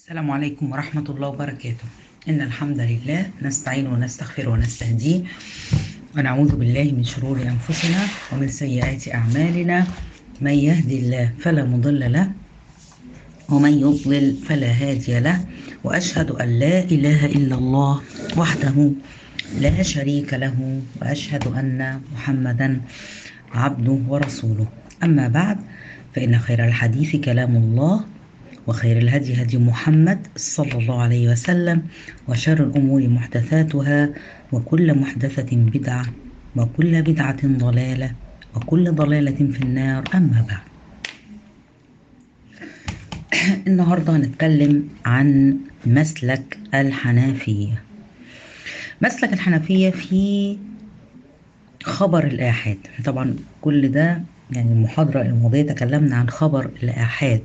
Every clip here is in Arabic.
السلام عليكم ورحمة الله وبركاته. إن الحمد لله نستعين ونستغفر ونستهديه ونعوذ بالله من شرور أنفسنا ومن سيئات أعمالنا. من يهدي الله فلا مضل له ومن يضلل فلا هادي له، وأشهد أن لا إله إلا الله وحده لا شريك له، وأشهد أن محمدا عبده ورسوله. أما بعد، فإن خير الحديث كلام الله، وخير الهدي هدي محمد صلى الله عليه وسلم، وشر الأمور محدثاتها، وكل محدثة بدعة، وكل بدعة ضلالة، وكل ضلالة في النار. أما بعد، النهاردة هنتكلم عن مسلك الحنفية. مسلك الحنفية في خبر الآحاد. طبعا كل ده يعني المحاضرة الماضية تكلمنا عن خبر الآحاد.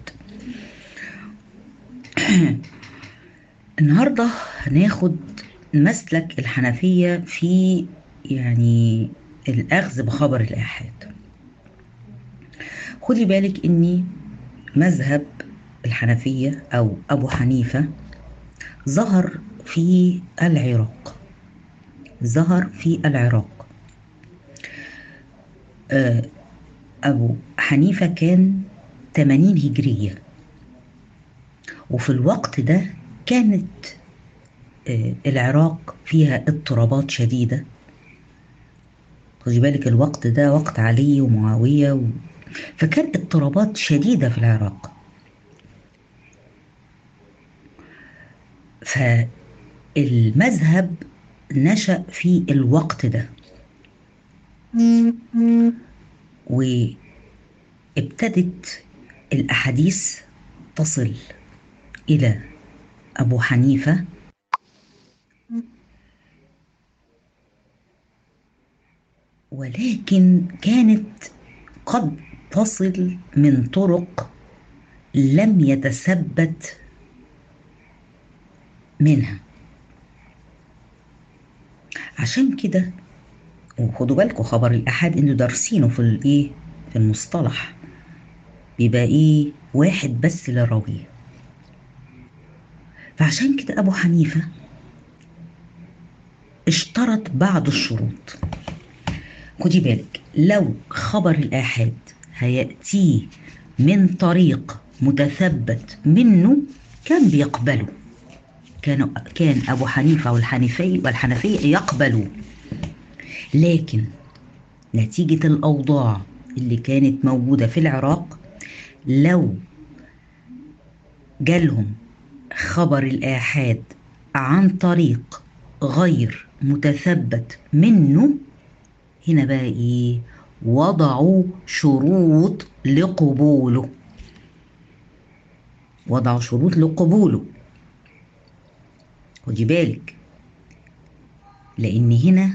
النهاردة هناخد مسلك الحنفية في يعني الأخذ بخبر الآحاد. خدي بالك إني مذهب الحنفية أو أبو حنيفة ظهر في العراق. أبو حنيفة كان 80 هجرية، وفي الوقت ده كانت العراق فيها اضطرابات شديدة. خدي بالك الوقت ده وقت علي ومعاوية فكان اضطرابات شديدة في العراق. فالمذهب نشأ في الوقت ده، وابتدت الأحاديث تصل إلى أبو حنيفة، ولكن كانت قد تصل من طرق لم يتثبت منها. عشان كده وخدوا بالكم خبر الأحد انتوا دارسينه في المصطلح بيبقى واحد بس للراوية. فعشان كده أبو حنيفة اشترط بعض الشروط. خدي بالك لو خبر الآحاد هيأتيه من طريق متثبت منه كان بيقبله، كان أبو حنيفة والحنفية يقبلوا. لكن نتيجة الأوضاع اللي كانت موجودة في العراق، لو جالهم خبر الآحاد عن طريق غير متثبت منه، هنا بقى وضعوا شروط لقبوله. خدي بالك، لأن هنا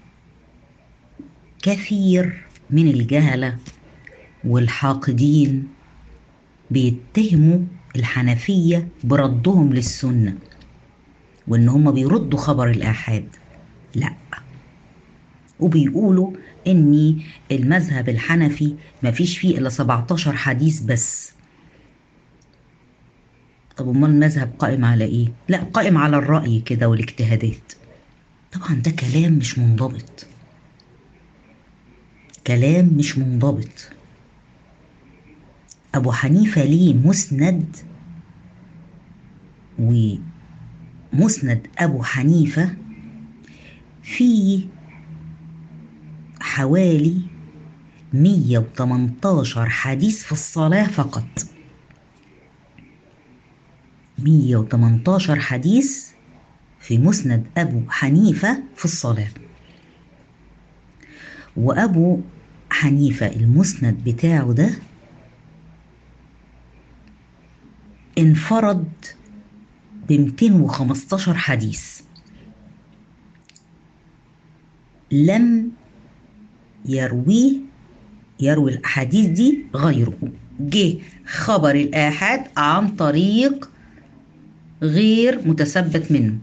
كثير من الجهلة والحاقدين بيتهموا الحنفية بردهم للسنة، وإن هم بيردوا خبر الآحاد. لا، وبيقولوا إن المذهب الحنفي مفيش فيه إلا 17 حديث بس. طب امال المذهب قائم على ايه؟ لا، قائم على الرأي كده والاجتهادات. طبعا ده كلام مش منضبط. ابو حنيفة ليه مسند، ومسند ابو حنيفة فيه حوالي 118 حديث في الصلاة فقط. 118 حديث في مسند أبو حنيفة في الصلاة. وأبو حنيفة المسند بتاعه ده انفرد ب 215 حديث، لم يروي الأحاديث دي غيره. جه خبر الآحاد عن طريق غير متثبت منه.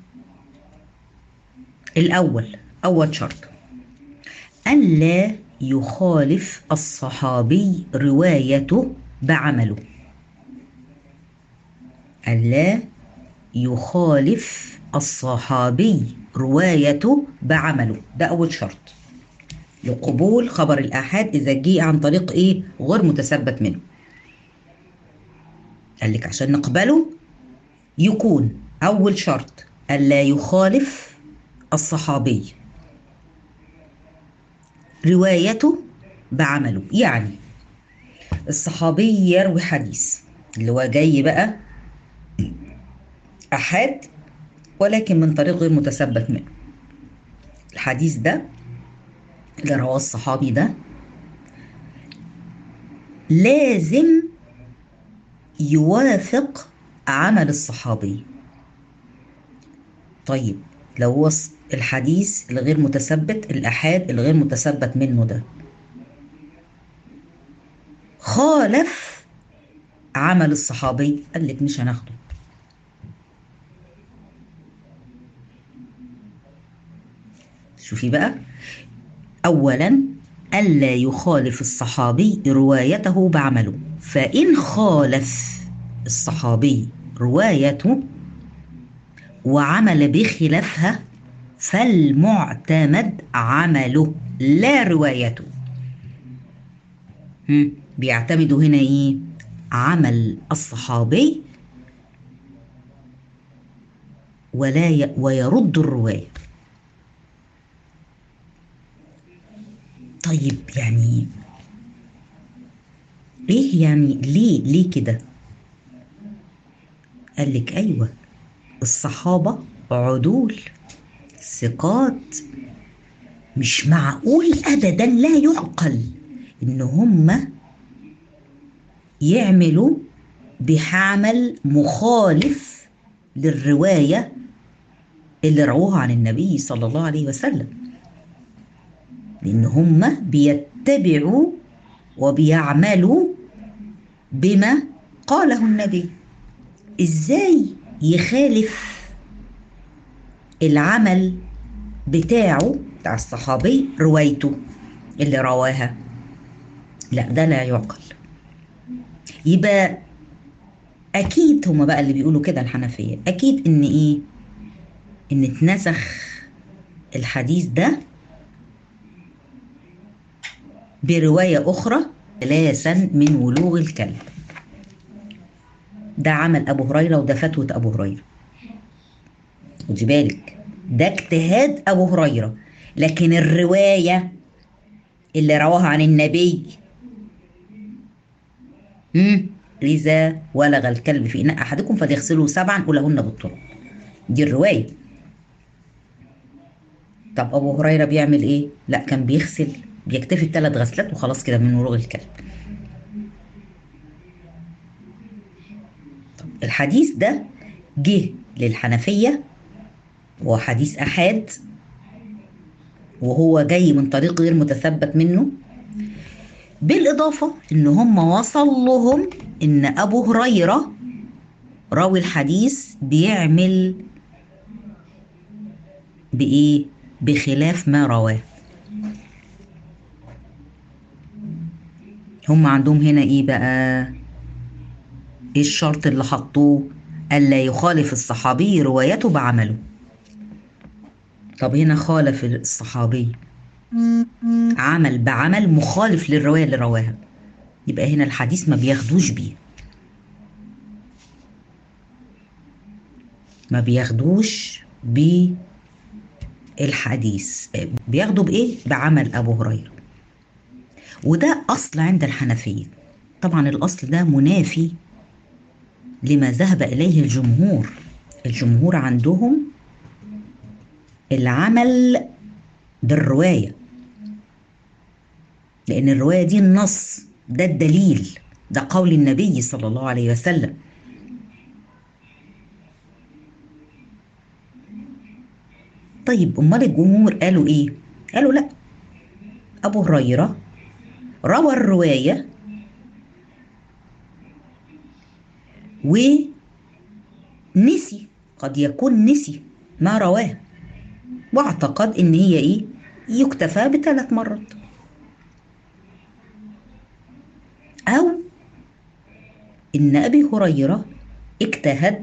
أول شرط أن لا يخالف الصحابي روايته بعمله. ألا يخالف الصحابي روايته بعمله. ده أول شرط لقبول خبر الآحاد إذا جه عن طريق إيه؟ غير متثبت منه. قال لك عشان نقبله يكون أول شرط ألا يخالف الصحابي روايته بعمله. يعني الصحابي يروي حديث اللي هو جاي بقى أحاد ولكن من طريق غير متثبت منه. الحديث ده اللي رواه الصحابي ده لازم يوافق عمل الصحابي. طيب لو هو الحديث الغير متثبت الأحاد الغير متثبت منه ده خالف عمل الصحابي، قال لك مش هناخده. شوفي بقى، أولا ألا يخالف الصحابي روايته بعمله، فإن خالف الصحابي روايته وعمل بخلافها فالمعتمد عمله لا روايته. بيعتمدوا هنا ايه؟ عمل الصحابي ويرد الرواية. طيب يعني ايه يعني؟ ليه كده؟ قال لك ايوه، الصحابة عدول ثقات، مش معقول ابدا، لا يعقل ان هم يعملوا بعمل مخالف للرواية اللي رووها عن النبي صلى الله عليه وسلم، لأن هم بيتبعوا وبيعملوا بما قاله النبي. إزاي يخالف العمل بتاع الصحابي روايته اللي رواها؟ لا، ده لا يعقل. يبقى أكيد هما بقى اللي بيقولوا كده الحنفية، أكيد إن إيه؟ إن اتنسخ الحديث ده برواية أخرى ثلاثا من ولوغ الكلب. ده عمل أبو هريرة وده فتوى أبو هريرة، خدي بالك، ده اجتهاد أبو هريرة، لكن الرواية اللي رواها عن النبي إذا ولغ الكلب في إناء أحدكم فليغسله 7 أولهن بالتراب، دي الرواية. طب أبو هريرة بيعمل إيه؟ لا، كان بيكتفي ب3 غسلات وخلاص كده من ولوغ الكلب. طب الحديث ده جه للحنفية وحديث أحاد وهو جاي من طريق غير متثبت منه، بالإضافة إن هم وصل لهم إن أبو هريرة راوي الحديث بيعمل بإيه؟ بخلاف ما رواه. هم عندهم هنا إيه بقى؟ إيه الشرط اللي حطوه؟ ألا يخالف الصحابي روايته بعمله. طب هنا خالف الصحابي، عمل بعمل مخالف للرواية اللي رواها، يبقى هنا الحديث ما بياخدوش بيه، ما بياخدوش بالحديث، بياخدوا بإيه؟ بعمل أبو هريرة. وده أصل عند الحنفية. طبعا الأصل ده منافي لما ذهب إليه الجمهور. الجمهور عندهم العمل بالرواية، لأن الرواية دي النص، ده الدليل، ده قول النبي صلى الله عليه وسلم. طيب أمال الجمهور قالوا إيه؟ قالوا لا، أبو هريرة روى الرواية ونسي، قد يكون نسي ما رواه، واعتقد إن هي إيه؟ يكتفى ب3 مرات، أو إن أبي هريرة اجتهد،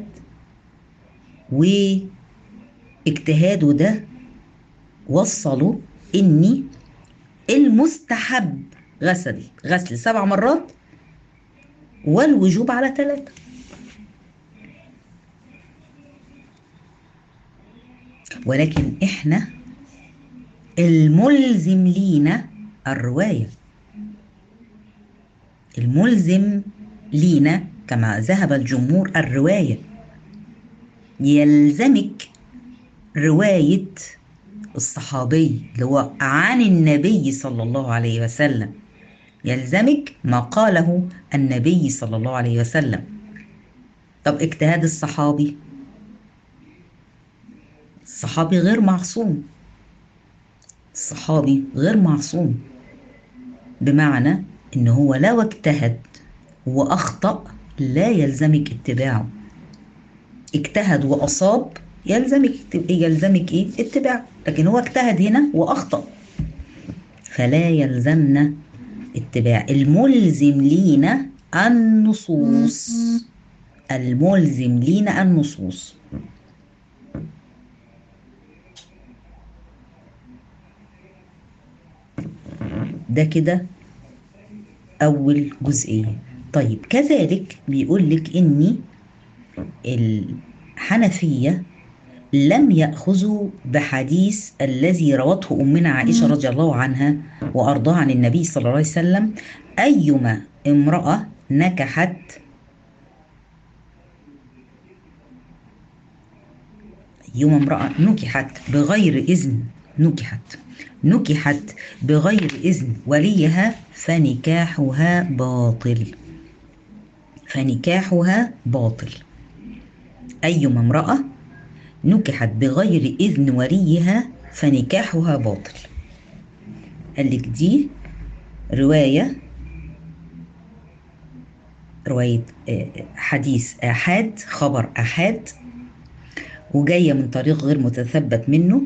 واجتهاده ده وصله إني المستحب غسل 7 مرات والوجوب على 3. ولكن احنا الملزم لينا الرواية، الملزم لينا كما ذهب الجمهور الرواية. يلزمك رواية الصحابي اللي هو عن النبي صلى الله عليه وسلم، يلزمك ما قاله النبي صلى الله عليه وسلم. طب اجتهاد الصحابي، الصحابي غير معصوم، الصحابي غير معصوم، بمعنى ان هو لو اجتهد واخطأ لا يلزمك اتباعه. اجتهد واصاب يلزمك ايه؟ اتباعه. لكن هو اجتهد هنا واخطأ فلا يلزمنا اتباع. الملزم لينا النصوص، الملزم لينا النصوص. ده كده أول جزئية. طيب كذلك بيقول لك إني الحنفية لم يأخذوا بحديث الذي روته أمنا عائشة رضي الله عنها وأرضاها عن النبي صلى الله عليه وسلم: أيما امرأة نكحت أيما امرأة نكحت بغير إذن وليها فنكاحها باطل. فنكاحها باطل. أيما امرأة نكحت بغير إذن وليها فنكاحها باطل. قال لك دي رواية حديث آحاد، خبر آحاد، وجاية من طريق غير متثبت منه.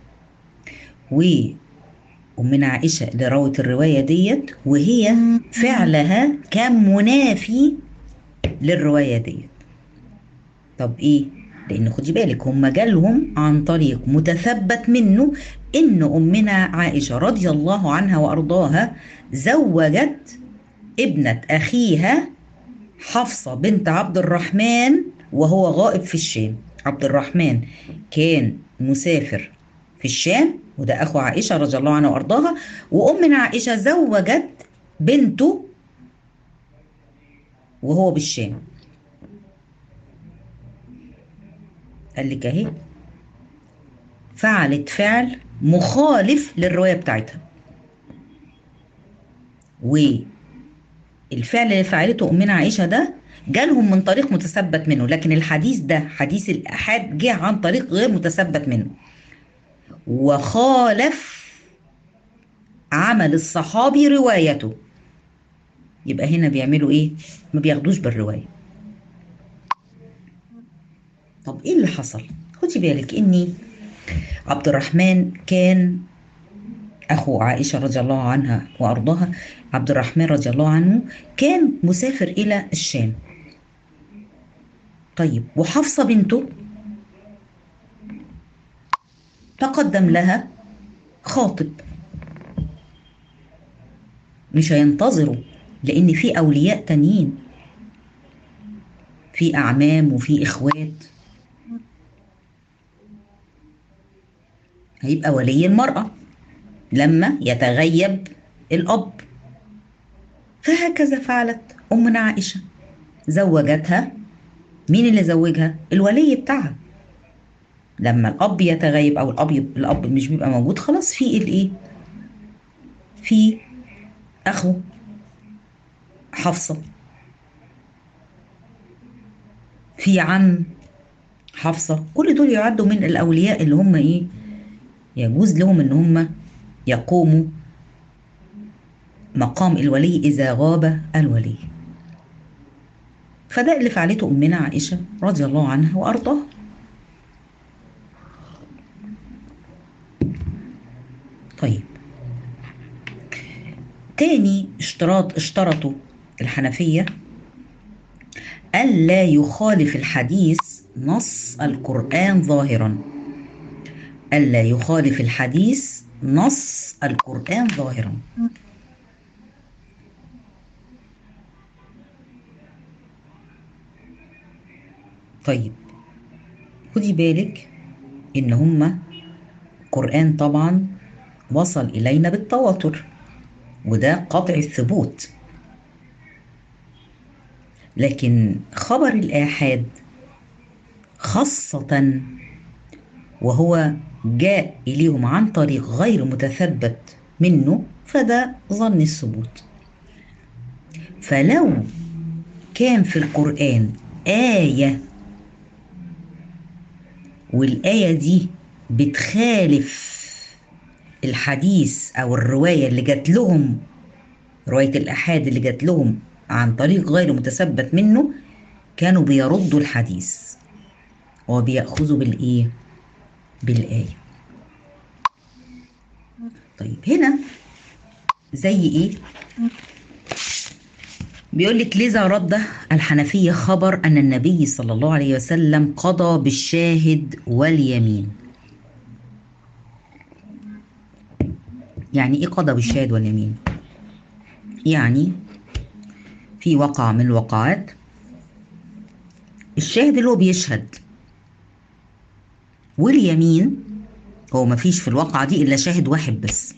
ومن عائشة اللي روت الرواية ديت، وهي فعلها كان منافي للرواية ديت. طب ايه؟ لان خدي بالك هم جالهم عن طريق متثبت منه ان امنا عائشة رضي الله عنها وارضاها زوجت ابنة اخيها حفصة بنت عبد الرحمن وهو غائب في الشام. عبد الرحمن كان مسافر في الشام، وده اخو عائشة رضي الله عنها وارضاها، وامنا عائشة زوجت بنته وهو بالشام. قال لك اهي فعلت فعل مخالف للرواية بتاعتها، والفعل اللي فعلته أمنا عائشة ده جالهم من طريق متثبت منه، لكن الحديث ده حديث الآحاد جه عن طريق غير متثبت منه وخالف عمل الصحابي روايته. يبقى هنا بيعملوا ايه؟ ما بياخدوش بالرواية. طب ايه اللي حصل؟ خدي بالك اني عبد الرحمن كان أخو عائشة رضي الله عنها وأرضاها. عبد الرحمن رضي الله عنه كان مسافر إلى الشام. طيب وحفصة بنته تقدم لها خاطب، مش هينتظروا لأن في أولياء تانيين، في أعمام وفي إخوات، هيبقى ولي المرأة لما يتغيب الأب. فهكذا فعلت أمنا عائشة، زوجتها. مين اللي زوجها؟ الولي بتاعها. لما الأب يتغيب أو الأب مش بيبقى موجود، خلاص في الإيه؟ في أخو حفصة، في عم حفصة، كل دول يعدوا من الأولياء اللي هم إيه؟ يجوز لهم إن هم يقوموا مقام الولي إذا غاب الولي. فده اللي فعلته أمنا عائشة رضي الله عنها وأرضاها. طيب تاني اشترطوا الحنفية ألا يخالف الحديث نص القرآن ظاهرا. ألا يخالف الحديث نص القرآن ظاهرا. طيب خدي بالك إن هما القرآن طبعا وصل إلينا بالتواتر، وده قطع الثبوت. لكن خبر الآحاد خاصة وهو جاء إليهم عن طريق غير متثبت منه، فده ظن الثبوت. فلو كان في القرآن آية والآية دي بتخالف الحديث أو الرواية اللي جات لهم، رواية الآحاد اللي جات لهم عن طريق غير متثبت منه، كانوا بيردوا الحديث وبيأخذوا بالإيه؟ بالآية. طيب هنا زي إيه؟ بيقول لك لذا رد الحنفية خبر أن النبي صلى الله عليه وسلم قضى بالشاهد واليمين. يعني إيه قضى بالشاهد واليمين؟ يعني في وقعة من الوقعات الشاهد اللي هو بيشهد، واليمين هو ما فيش في الواقعة دي إلا شاهد واحد بس.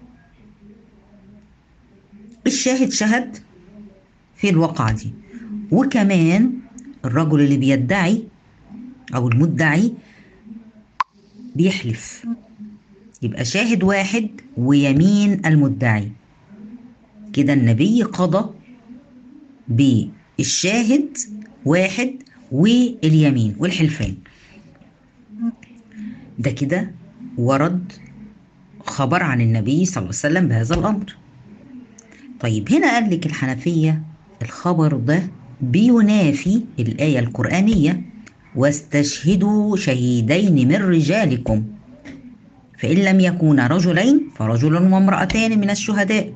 الشاهد شهد في الواقعة دي، وكمان الرجل اللي بيدعي أو المدعي بيحلف، يبقى شاهد واحد ويمين المدعي. كده النبي قضى بالشاهد واحد واليمين والحلفان. ده كده ورد خبر عن النبي صلى الله عليه وسلم بهذا الأمر. طيب هنا قال لك الحنفية الخبر ده بينافي الآية القرآنية واستشهدوا شهيدين من رجالكم فإن لم يكونا رجلين فرجل وامرأتان من الشهداء.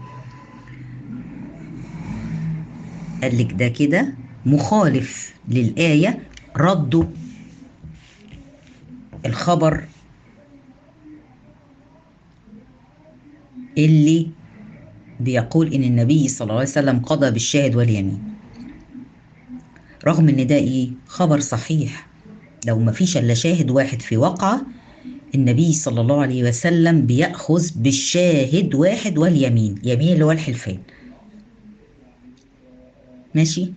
قال لك ده كده مخالف للآية، ردوا الخبر اللي بيقول إن النبي صلى الله عليه وسلم قضى بالشاهد واليمين، رغم إن ده إيه؟ خبر صحيح. لو ما فيش إلا شاهد واحد في واقعة، النبي صلى الله عليه وسلم بيأخذ بالشاهد واحد واليمين، يمين اللي هو الحلفان. ماشي؟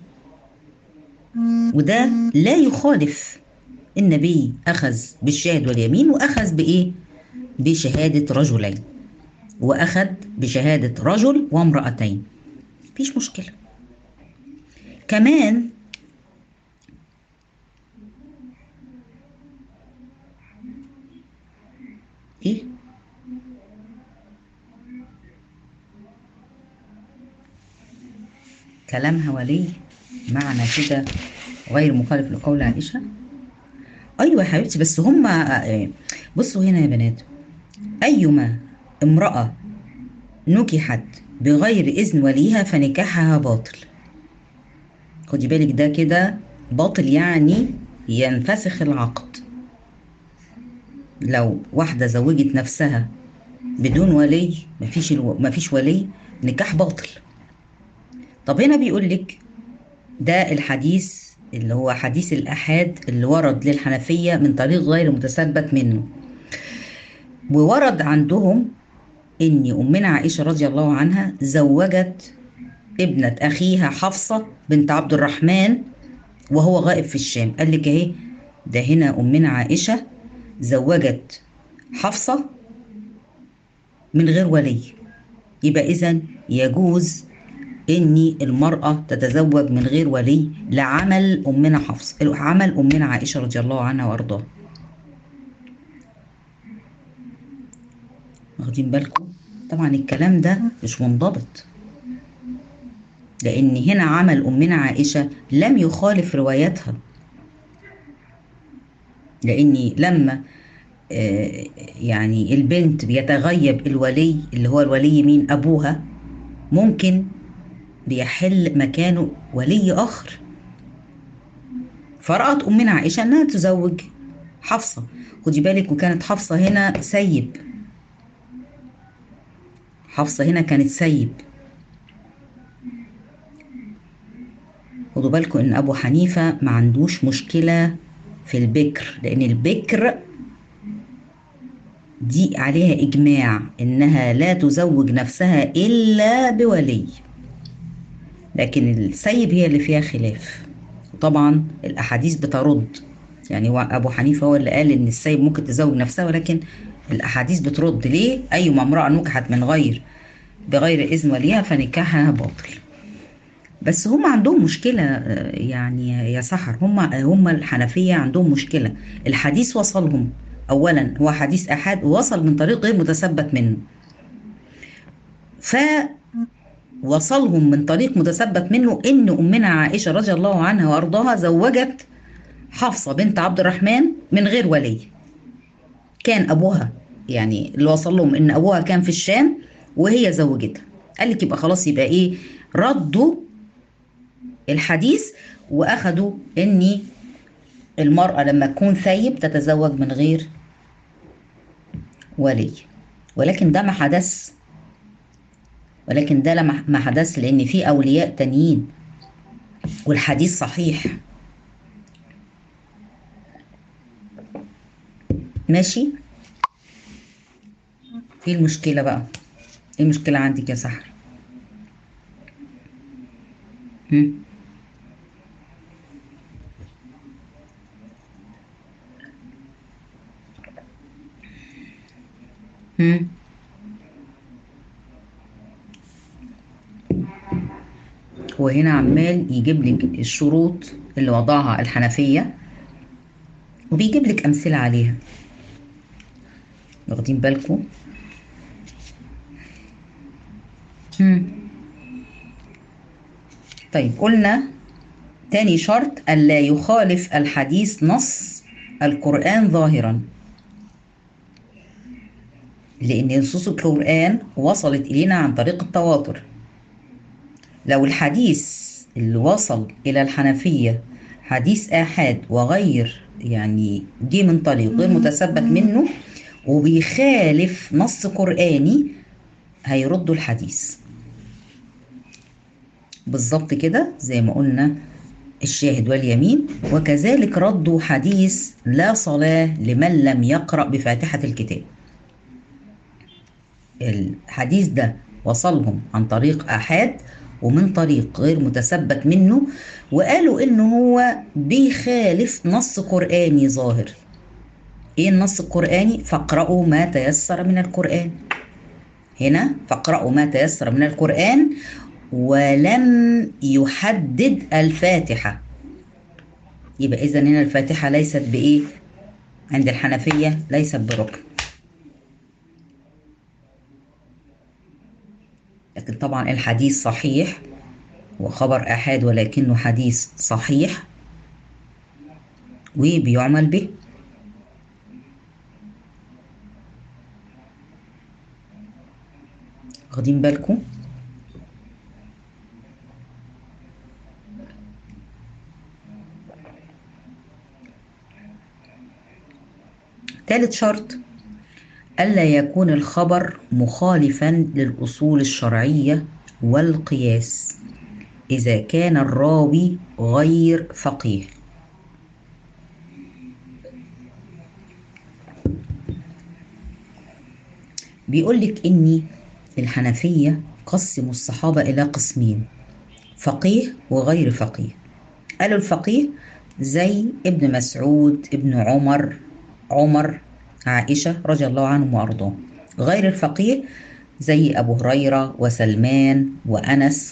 وده لا يخالف، النبي أخذ بالشاهد واليمين وأخذ بإيه؟ بشهادة رجلين، وأخذ بشهادة رجل وامرأتين، مفيش مشكلة. كمان إيه؟ كلامها ولي معنى كده غير مخالف لقول عائشة. أيوة يا حبيبتي، بس هما بصوا هنا يا بنات، أيما امرأة نكحت بغير إذن وليها فنكاحها باطل. خدي بالك ده كده باطل، يعني ينفسخ العقد. لو واحدة زوجت نفسها بدون ولي، مفيش ولي، نكاح باطل. طب هنا بيقول لك ده الحديث اللي هو حديث الآحاد اللي ورد للحنفية من طريق غير متثبت منه، وورد عندهم إن أمنا عائشة رضي الله عنها زوجت ابنة أخيها حفصة بنت عبد الرحمن وهو غائب في الشام. قال لك اهي، ده هنا أمنا عائشة زوجت حفصة من غير ولي، يبقى إذن يجوز إن المرأة تتزوج من غير ولي لعمل أمنا حفصة، عمل أمنا عائشة رضي الله عنها وأرضاها. واخدين بالكم؟ طبعا الكلام ده مش منضبط، لأن هنا عمل أمنا عائشة لم يخالف روايتها، لأن لما يعني البنت بيتغيب الولي اللي هو الولي مين؟ أبوها، ممكن بيحل مكانه ولي آخر. فرأت أمنا عائشة أنها تزوج حفصة. خدي بالك، وكانت حفصة هنا سيب، حفصة هنا كانت سيب. خدوا بالكم ان ابو حنيفة ما عندوش مشكلة في البكر، لان البكر دي عليها اجماع انها لا تزوج نفسها الا بولي، لكن السيب هي اللي فيها خلاف. وطبعا الاحاديث بترد، يعني هو ابو حنيفة هو اللي قال ان السيب ممكن تزوج نفسها، ولكن الاحاديث بترد ليه ايما امرأة نكحت من بغير اذن وليها فنكاحها باطل. بس هم عندهم مشكلة، يعني يا سحر، هم الحنفية عندهم مشكلة. الحديث وصلهم، أولا هو حديث أحد وصل من طريق غير متثبت منه، فوصلهم من طريق متثبت منه إن أمنا عائشة رضي الله عنها وأرضاها زوجت حفصة بنت عبد الرحمن من غير ولي. كان أبوها، يعني اللي وصل لهم إن أبوها كان في الشام وهي زوجتها. قال لك يبقى خلاص، يبقى إيه، ردوا الحديث وأخدوا إني المرأة لما تكون ثيب تتزوج من غير ولي. ولكن ده ما حدث، ولكن ده ما حدث لأن في أولياء تانيين، والحديث صحيح. ماشي. ايه المشكلة بقى؟ ايه المشكلة عندك يا سحر؟ هم؟ هم؟ وهنا عمال يجيب لك الشروط اللي وضعها الحنفية، وبيجيب لك أمثلة عليها. واخدين بالكم؟ هم. طيب قلنا تاني شرط ألا يخالف الحديث نص القرآن ظاهرا، لأن نصوص القرآن وصلت إلينا عن طريق التواتر. لو الحديث اللي وصل إلى الحنفية حديث آحاد وغير، يعني جه من طريق غير متثبت منه وبيخالف نص قرآني، هيردوا الحديث بالظبط كده زي ما قلنا الشاهد واليمين. وكذلك ردوا حديث لا صلاة لمن لم يقرأ بفاتحة الكتاب. الحديث ده وصلهم عن طريق آحاد ومن طريق غير متثبت منه، وقالوا إنه هو بيخالف نص قرآني ظاهر. إيه النص القرآني؟ فاقرأوا ما تيسر من القرآن. هنا فاقرأوا ما تيسر من القرآن، ولم يحدد الفاتحة. يبقى إذن هنا الفاتحة ليست بإيه؟ عند الحنفية ليست بركن. لكن طبعا الحديث صحيح وخبر آحاد، ولكنه حديث صحيح وبيعمل به. واخدين بالكم؟ ثالث شرط ألا يكون الخبر مخالفا للأصول الشرعية والقياس إذا كان الراوي غير فقيه. بيقول لك إني الحنفية قسموا الصحابة إلى قسمين: فقيه وغير فقيه. قالوا الفقيه زي ابن مسعود، ابن عمر، عائشة رضي الله عنهم وأرضاهم. غير الفقيه زي أبو هريرة وسلمان وأنس.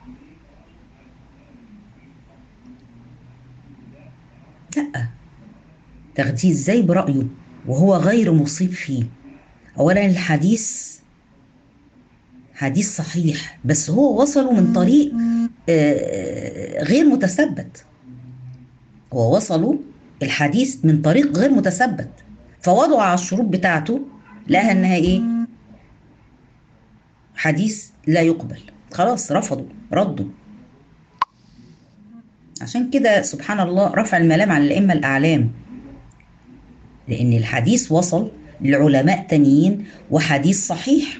لأ، تاخديه ازاي برأيه وهو غير مصيب فيه؟ أولا الحديث حديث صحيح، بس هو وصله من طريق غير متثبت. هو وصله الحديث من طريق غير متثبت، فوضعوا على الشروط بتاعته لقاها انها ايه؟ حديث لا يقبل. خلاص رفضوا، ردوا. عشان كده سبحان الله رفع الملام على الأئمة الأعلام، لأن الحديث وصل لعلماء تانيين وحديث صحيح،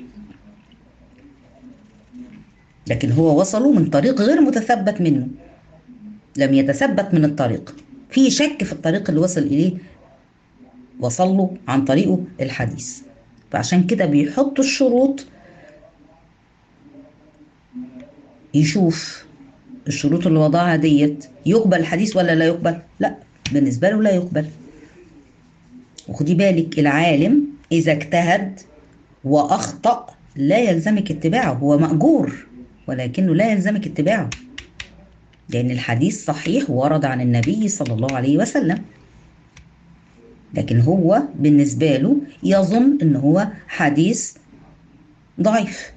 لكن هو وصله من طريق غير متثبت منه، لم يتثبت من الطريق، في شك في الطريق اللي وصل إليه، وصل له عن طريقه الحديث. فعشان كده بيحطوا الشروط، يشوف الشروط اللي وضعها ديت يقبل الحديث ولا لا يقبل. لا، بالنسبة له لا يقبل. وخدي بالك، العالم إذا اجتهد وأخطأ لا يلزمك اتباعه، هو مأجور ولكنه لا يلزمك اتباعه، لأن الحديث صحيح ورد عن النبي صلى الله عليه وسلم، لكن هو بالنسبة له يظن إن هو حديث ضعيف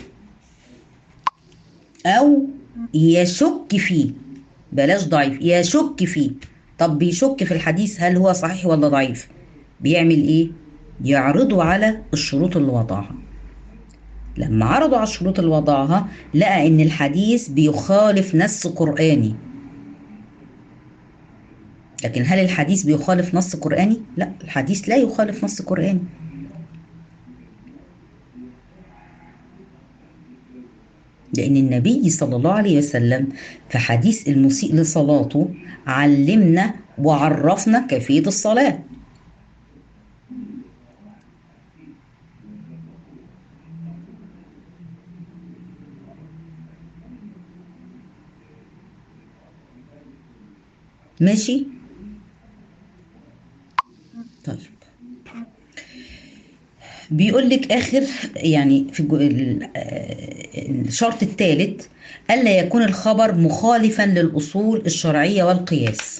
أو يشك فيه، بلاش ضعيف، يشك فيه. طب بيشك في الحديث هل هو صحيح ولا ضعيف، بيعمل إيه؟ يعرضه على الشروط اللي وضعها. لما عرضوا على الشروط اللي وضعها لقى إن الحديث بيخالف نص قرآني. لكن هل الحديث بيخالف نص قرآني؟ لا، الحديث لا يخالف نص قرآني. لأن النبي صلى الله عليه وسلم في حديث المسيء لصلاته علمنا وعرفنا كيفية الصلاة. ماشي؟ طيب، بيقول لك آخر يعني في الشرط الثالث ألا يكون الخبر مخالفا للأصول الشرعية والقياس.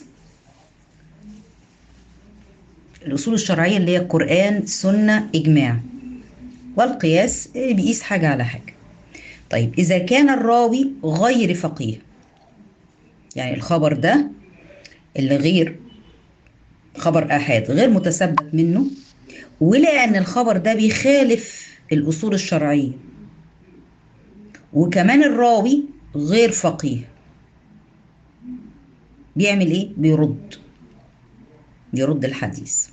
الأصول الشرعية اللي هي القرآن، سنة، إجماع، والقياس بيقيس حاجة على حاجة. طيب إذا كان الراوي غير فقيه، يعني الخبر ده اللي غير خبر آحاد غير متثبت منه، ولقى أن الخبر ده بيخالف الأصول الشرعية، وكمان الراوي غير فقيه، بيعمل إيه؟ بيرد الحديث.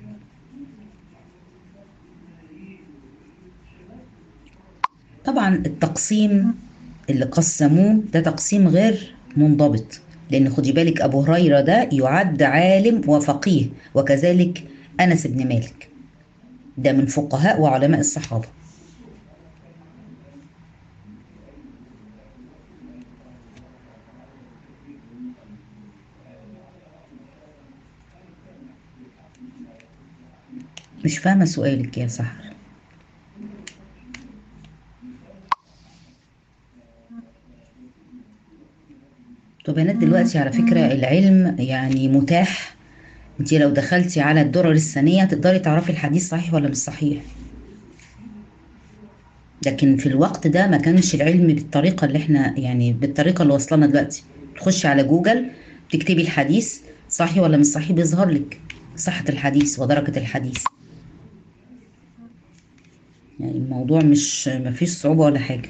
طبعا التقسيم اللي قسموه ده تقسيم غير منضبط، لأن خدي بالك أبو هريرة ده يعد عالم وفقيه، وكذلك أنس بن مالك ده من فقهاء وعلماء الصحابة. مش فاهمة سؤالك يا سحر. طب بنات دلوقتي على فكرة العلم يعني متاح، انت لو دخلتي على الدرر الثانية تقدري تعرفي الحديث صحيح ولا مش صحيح، لكن في الوقت ده ما كانش العلم بالطريقة اللي احنا يعني بالطريقة اللي وصلنا دلوقتي. تخشي على جوجل تكتبي الحديث صحيح ولا مش صحيح بيظهر لك صحة الحديث ودرجة الحديث، يعني الموضوع مش ما فيش صعوبة ولا حاجة.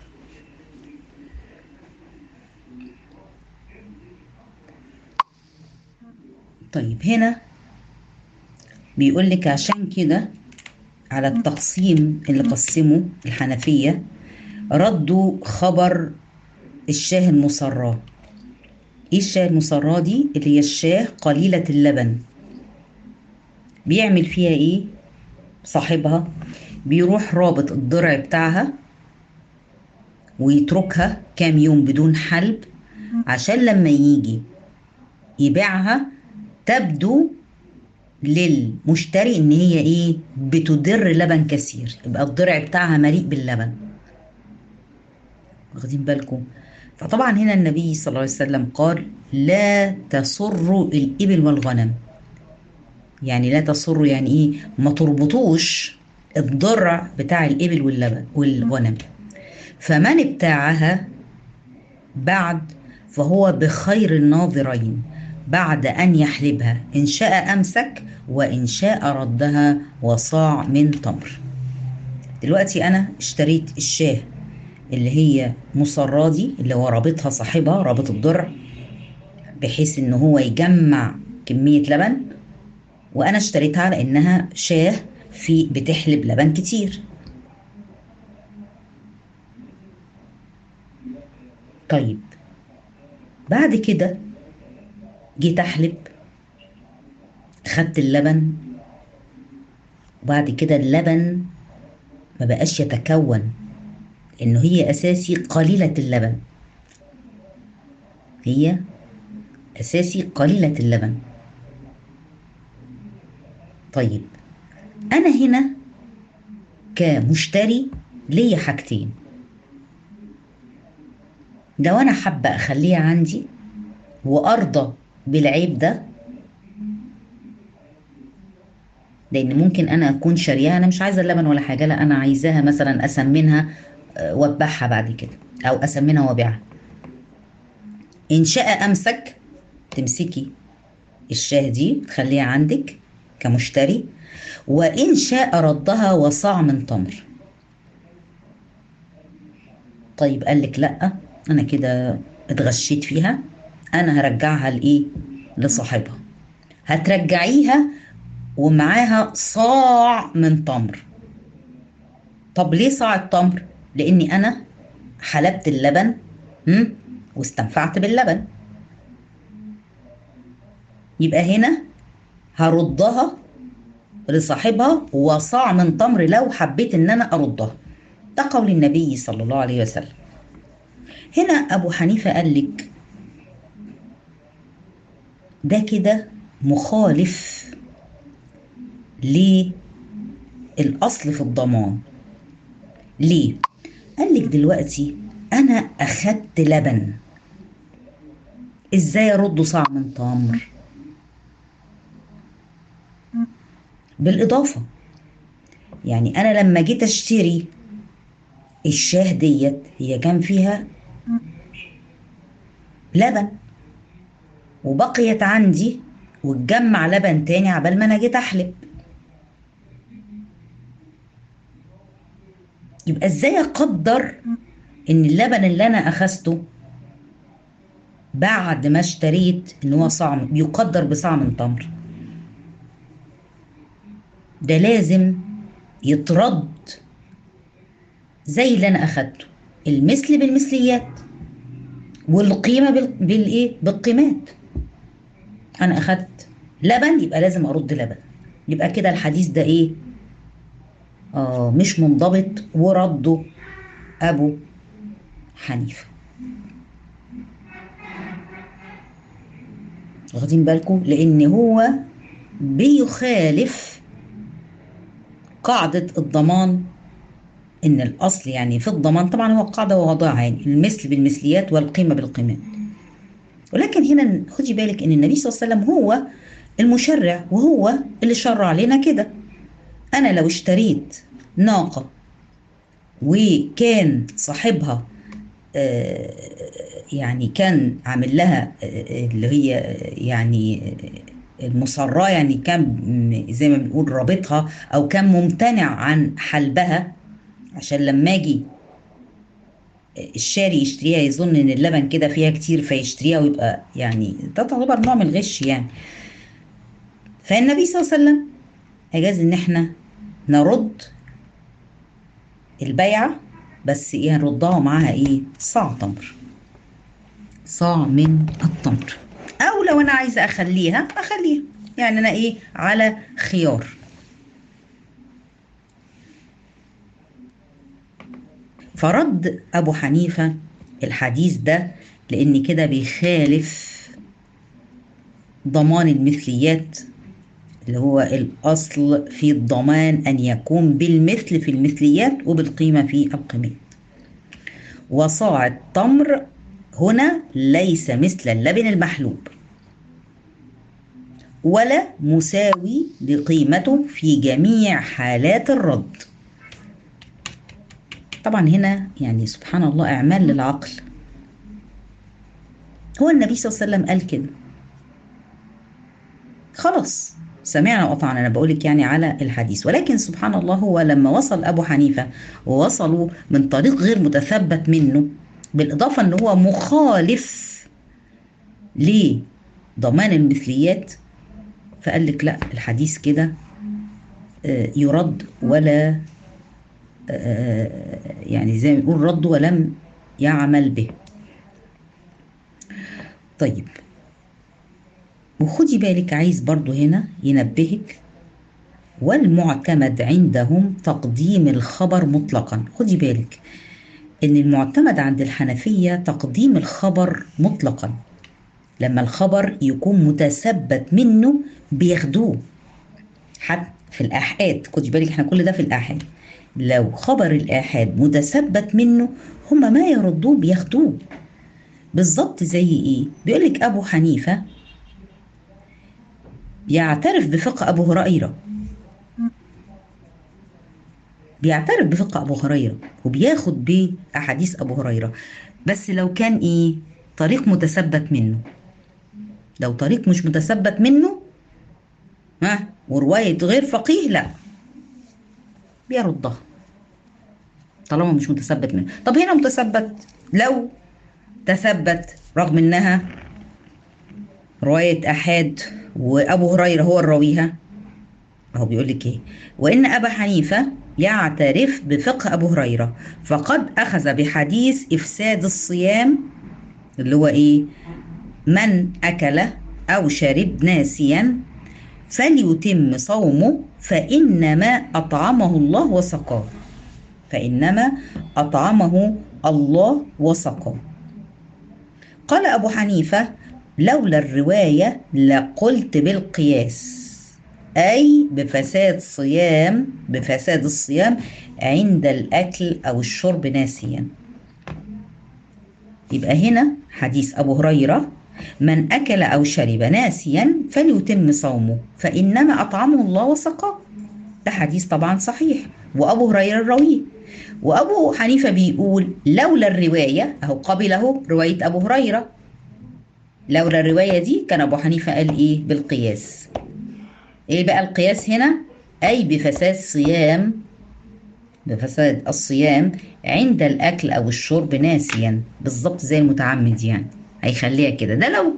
طيب هنا بيقول لك عشان كده على التقسيم اللي قسمه الحنفية ردوا خبر الشاه المصراه. ايه الشاه المصراه دي؟ اللي هي الشاه قليلة اللبن. بيعمل فيها ايه صاحبها؟ بيروح رابط الضرع بتاعها ويتركها كام يوم بدون حلب، عشان لما يجي يبيعها تبدو للمشتري ان هي ايه بتدر لبن كثير، يبقى الضرع بتاعها مليء باللبن. واخدين بالكم؟ فطبعا هنا النبي صلى الله عليه وسلم قال لا تسروا الإبل والغنم. يعني لا تسروا يعني ايه؟ ما تربطوش الضرع بتاع الإبل واللبن والغنم. فمن ابتاعها بعد فهو بخير الناظرين بعد أن يحلبها، إن شاء أمسك وإن شاء ردها وصاع من تمر. دلوقتي أنا اشتريت الشاه اللي هي مصرادي اللي هو رابطها صاحبها رابط الضرع، بحيث ان هو يجمع كمية لبن، وانا اشتريتها على انها شاه بتحلب لبن كتير. طيب بعد كده جيت احلب، خدت اللبن، وبعد كده اللبن ما بقاش يتكون، انه هي اساسي قليلة اللبن، هي اساسي قليلة اللبن. طيب انا هنا كمشتري ليا حاجتين، لو انا حابة اخليها عندي وارضى بالعيب ده، لان ممكن انا اكون شارياها انا مش عايزة اللبن ولا حاجة، لا انا عايزاها مثلا اسمنها واتبعها بعد كده، او اسمنها وابيعها. ان شاء امسك، تمسكي الشاه دي تخليها عندك كمشتري، وإن شاء ردها وصاع من تمر. طيب قال لك لأ، أنا كده اتغشيت فيها، أنا هرجعها لإيه؟ لصاحبها. هترجعيها ومعاها صاع من تمر. طب ليه صاع التمر؟ لأني أنا حلبت اللبن واستنفعت باللبن، يبقى هنا هردها لصاحبها وصاع من تمر لو حبيت ان انا اردها. ده قول النبي صلى الله عليه وسلم. هنا ابو حنيفة قال لك ده كده مخالف للاصل في الضمان. ليه؟ قال لك دلوقتي انا اخدت لبن، ازاي ارده صاع من تمر؟ بالاضافة. يعني انا لما جيت اشتري الشاه ديت هي كان فيها لبن وبقيت عندي، واتجمع لبن تاني عبال ما انا جيت احلب، يبقى ازاي اقدر ان اللبن اللي انا اخذته بعد ما اشتريت ان هو صاع يقدر بصاع من تمر؟ ده لازم يترد زي اللي انا اخدته، المثل بالمثليات والقيمه بالايه؟ بالقيمات. انا اخدت لبن يبقى لازم ارد لبن، يبقى كده الحديث ده ايه؟ مش منضبط، ورده ابو حنيفه. واخدين بالكم؟ لان هو بيخالف قاعده الضمان، ان الاصل يعني في الضمان طبعا هو قاعده ووضعها، يعني المثل بالمثليات والقيمه بالقيمات. ولكن هنا خدي بالك ان النبي صلى الله عليه وسلم هو المشرع، وهو اللي شرع لنا كده. انا لو اشتريت ناقه وكان صاحبها يعني كان عامل لها اللي هي يعني المصراه، يعني كان زي ما بنقول رابطها، او كان ممتنع عن حلبها عشان لما اجي الشاري يشتريها يظن ان اللبن كده فيها كتير فيشتريها، ويبقى يعني ده تعتبر نوع من الغش يعني. فالنبي صلى الله عليه وسلم اجاز ان احنا نرد البيعة، بس ايه؟ هنردها معاها ايه؟ صاع تمر، صاع من التمر. او لو انا عايزة اخليها يعني انا ايه؟ على خيار. فرد ابو حنيفة الحديث ده لان كده بيخالف ضمان المثليات، اللي هو الأصل في الضمان أن يكون بالمثل في المثليات وبالقيمة في القيمات. وصاع التمر هنا ليس مثل اللبن المحلوب ولا مساوي لقيمته في جميع حالات الرد. طبعا هنا يعني سبحان الله إعمال للعقل. هو النبي صلى الله عليه وسلم قال كده، خلاص سمعنا وقطعنا، انا بقولك يعني على الحديث. ولكن سبحان الله هو لما وصل ابو حنيفه ووصلوا من طريق غير متثبت منه، بالاضافه ان هو مخالف ضمان المثليات، فقال لك لا، الحديث كده يرد، ولا يعني زي ما يقول رد ولم يعمل به. طيب، وخدي بالك، عايز برضو هنا ينبهك، والمعتمد عندهم تقديم الخبر مطلقا. خدي بالك ان المعتمد عند الحنفية تقديم الخبر مطلقا. لما الخبر يكون متثبت منه بياخدوه. حتى في الآحاد، خدي بالك احنا كل ده في الآحاد، لو خبر الآحاد متثبت منه هم ما يردوه بياخدوه. بالظبط زي ايه؟ بيقولك ابو حنيفة يعترف بفقه ابو هريرة، بيعترف بفقه ابو هريرة وبياخد بأحاديث ابو هريرة، بس لو كان ايه؟ طريق متثبت منه. لو طريق مش متثبت منه، ورواية غير فقيه، لا، بيردها طالما مش متثبت منه. طب هنا متثبت، لو تثبت رغم انها رواية احاد وابو هريرة هو الراويها، هو بيقول لك ايه؟ وان ابا حنيفة يعترف بفقه ابو هريرة، فقد اخذ بحديث افساد الصيام، اللي هو ايه؟ من اكل او شرب ناسيا فليتم صومه فانما اطعمه الله وسقاه. فانما اطعمه الله وسقاه. قال أبو حنيفة: لولا الرواية لقلت بالقياس، أي بفساد الصيام عند الأكل أو الشرب ناسيا. يبقى هنا حديث أبو هريرة: من أكل أو شرب ناسيا فليتم صومه فإنما أطعمه الله وسقاه. ده حديث طبعا صحيح، وأبو هريرة راويه. وأبو حنيفة بيقول لولا الرواية، أهو قبله رواية أبو هريرة، لولا الرواية دي كان أبو حنيفة قال إيه؟ بالقياس. إيه بقى القياس هنا؟ أي بفساد الصيام عند الأكل أو الشرب ناسيا، بالظبط زي المتعمد يعني، هيخليها كده. ده لو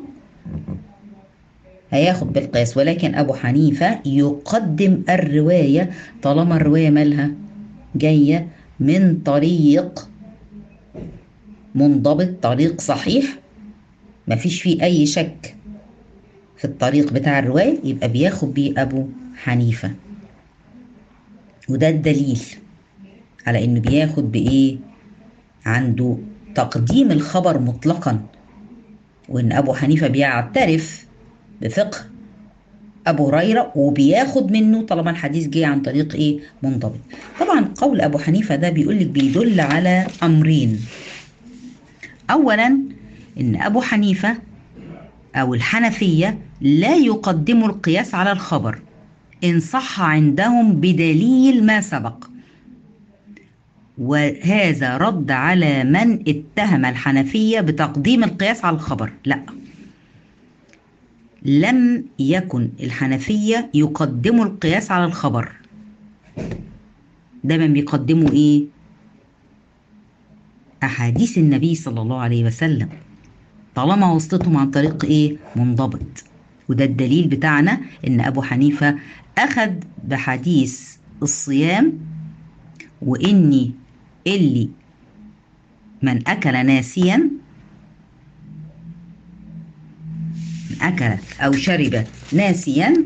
هياخد بالقياس، ولكن أبو حنيفة يقدم الرواية طالما الرواية مالها؟ جاية من طريق منضبط، طريق صحيح، مفيش فيه أي شك في الطريق بتاع الرواية، يبقى بياخد بيه أبو حنيفة. وده الدليل على إنه بياخد بإيه؟ عنده تقديم الخبر مطلقا، وإن أبو حنيفة بيعترف بفقه أبو هريرة وبياخد منه طالما الحديث جه عن طريق إيه؟ منضبط. طبعا قول أبو حنيفة ده بيقولك بيدل على أمرين. أولا، إن أبو حنيفة أو الحنفية لا يقدموا القياس على الخبر إن صح عندهم بدليل ما سبق، وهذا رد على من اتهم الحنفية بتقديم القياس على الخبر. لا، لم يكن الحنفية يقدموا القياس على الخبر، دايما بيقدموا ايه؟ أحاديث النبي صلى الله عليه وسلم، طالما وصلتهم عن طريق ايه؟ منضبط. وده الدليل بتاعنا ان ابو حنيفة اخذ بحديث الصيام، واني اللي من اكل ناسيا، من اكل او شرب ناسيا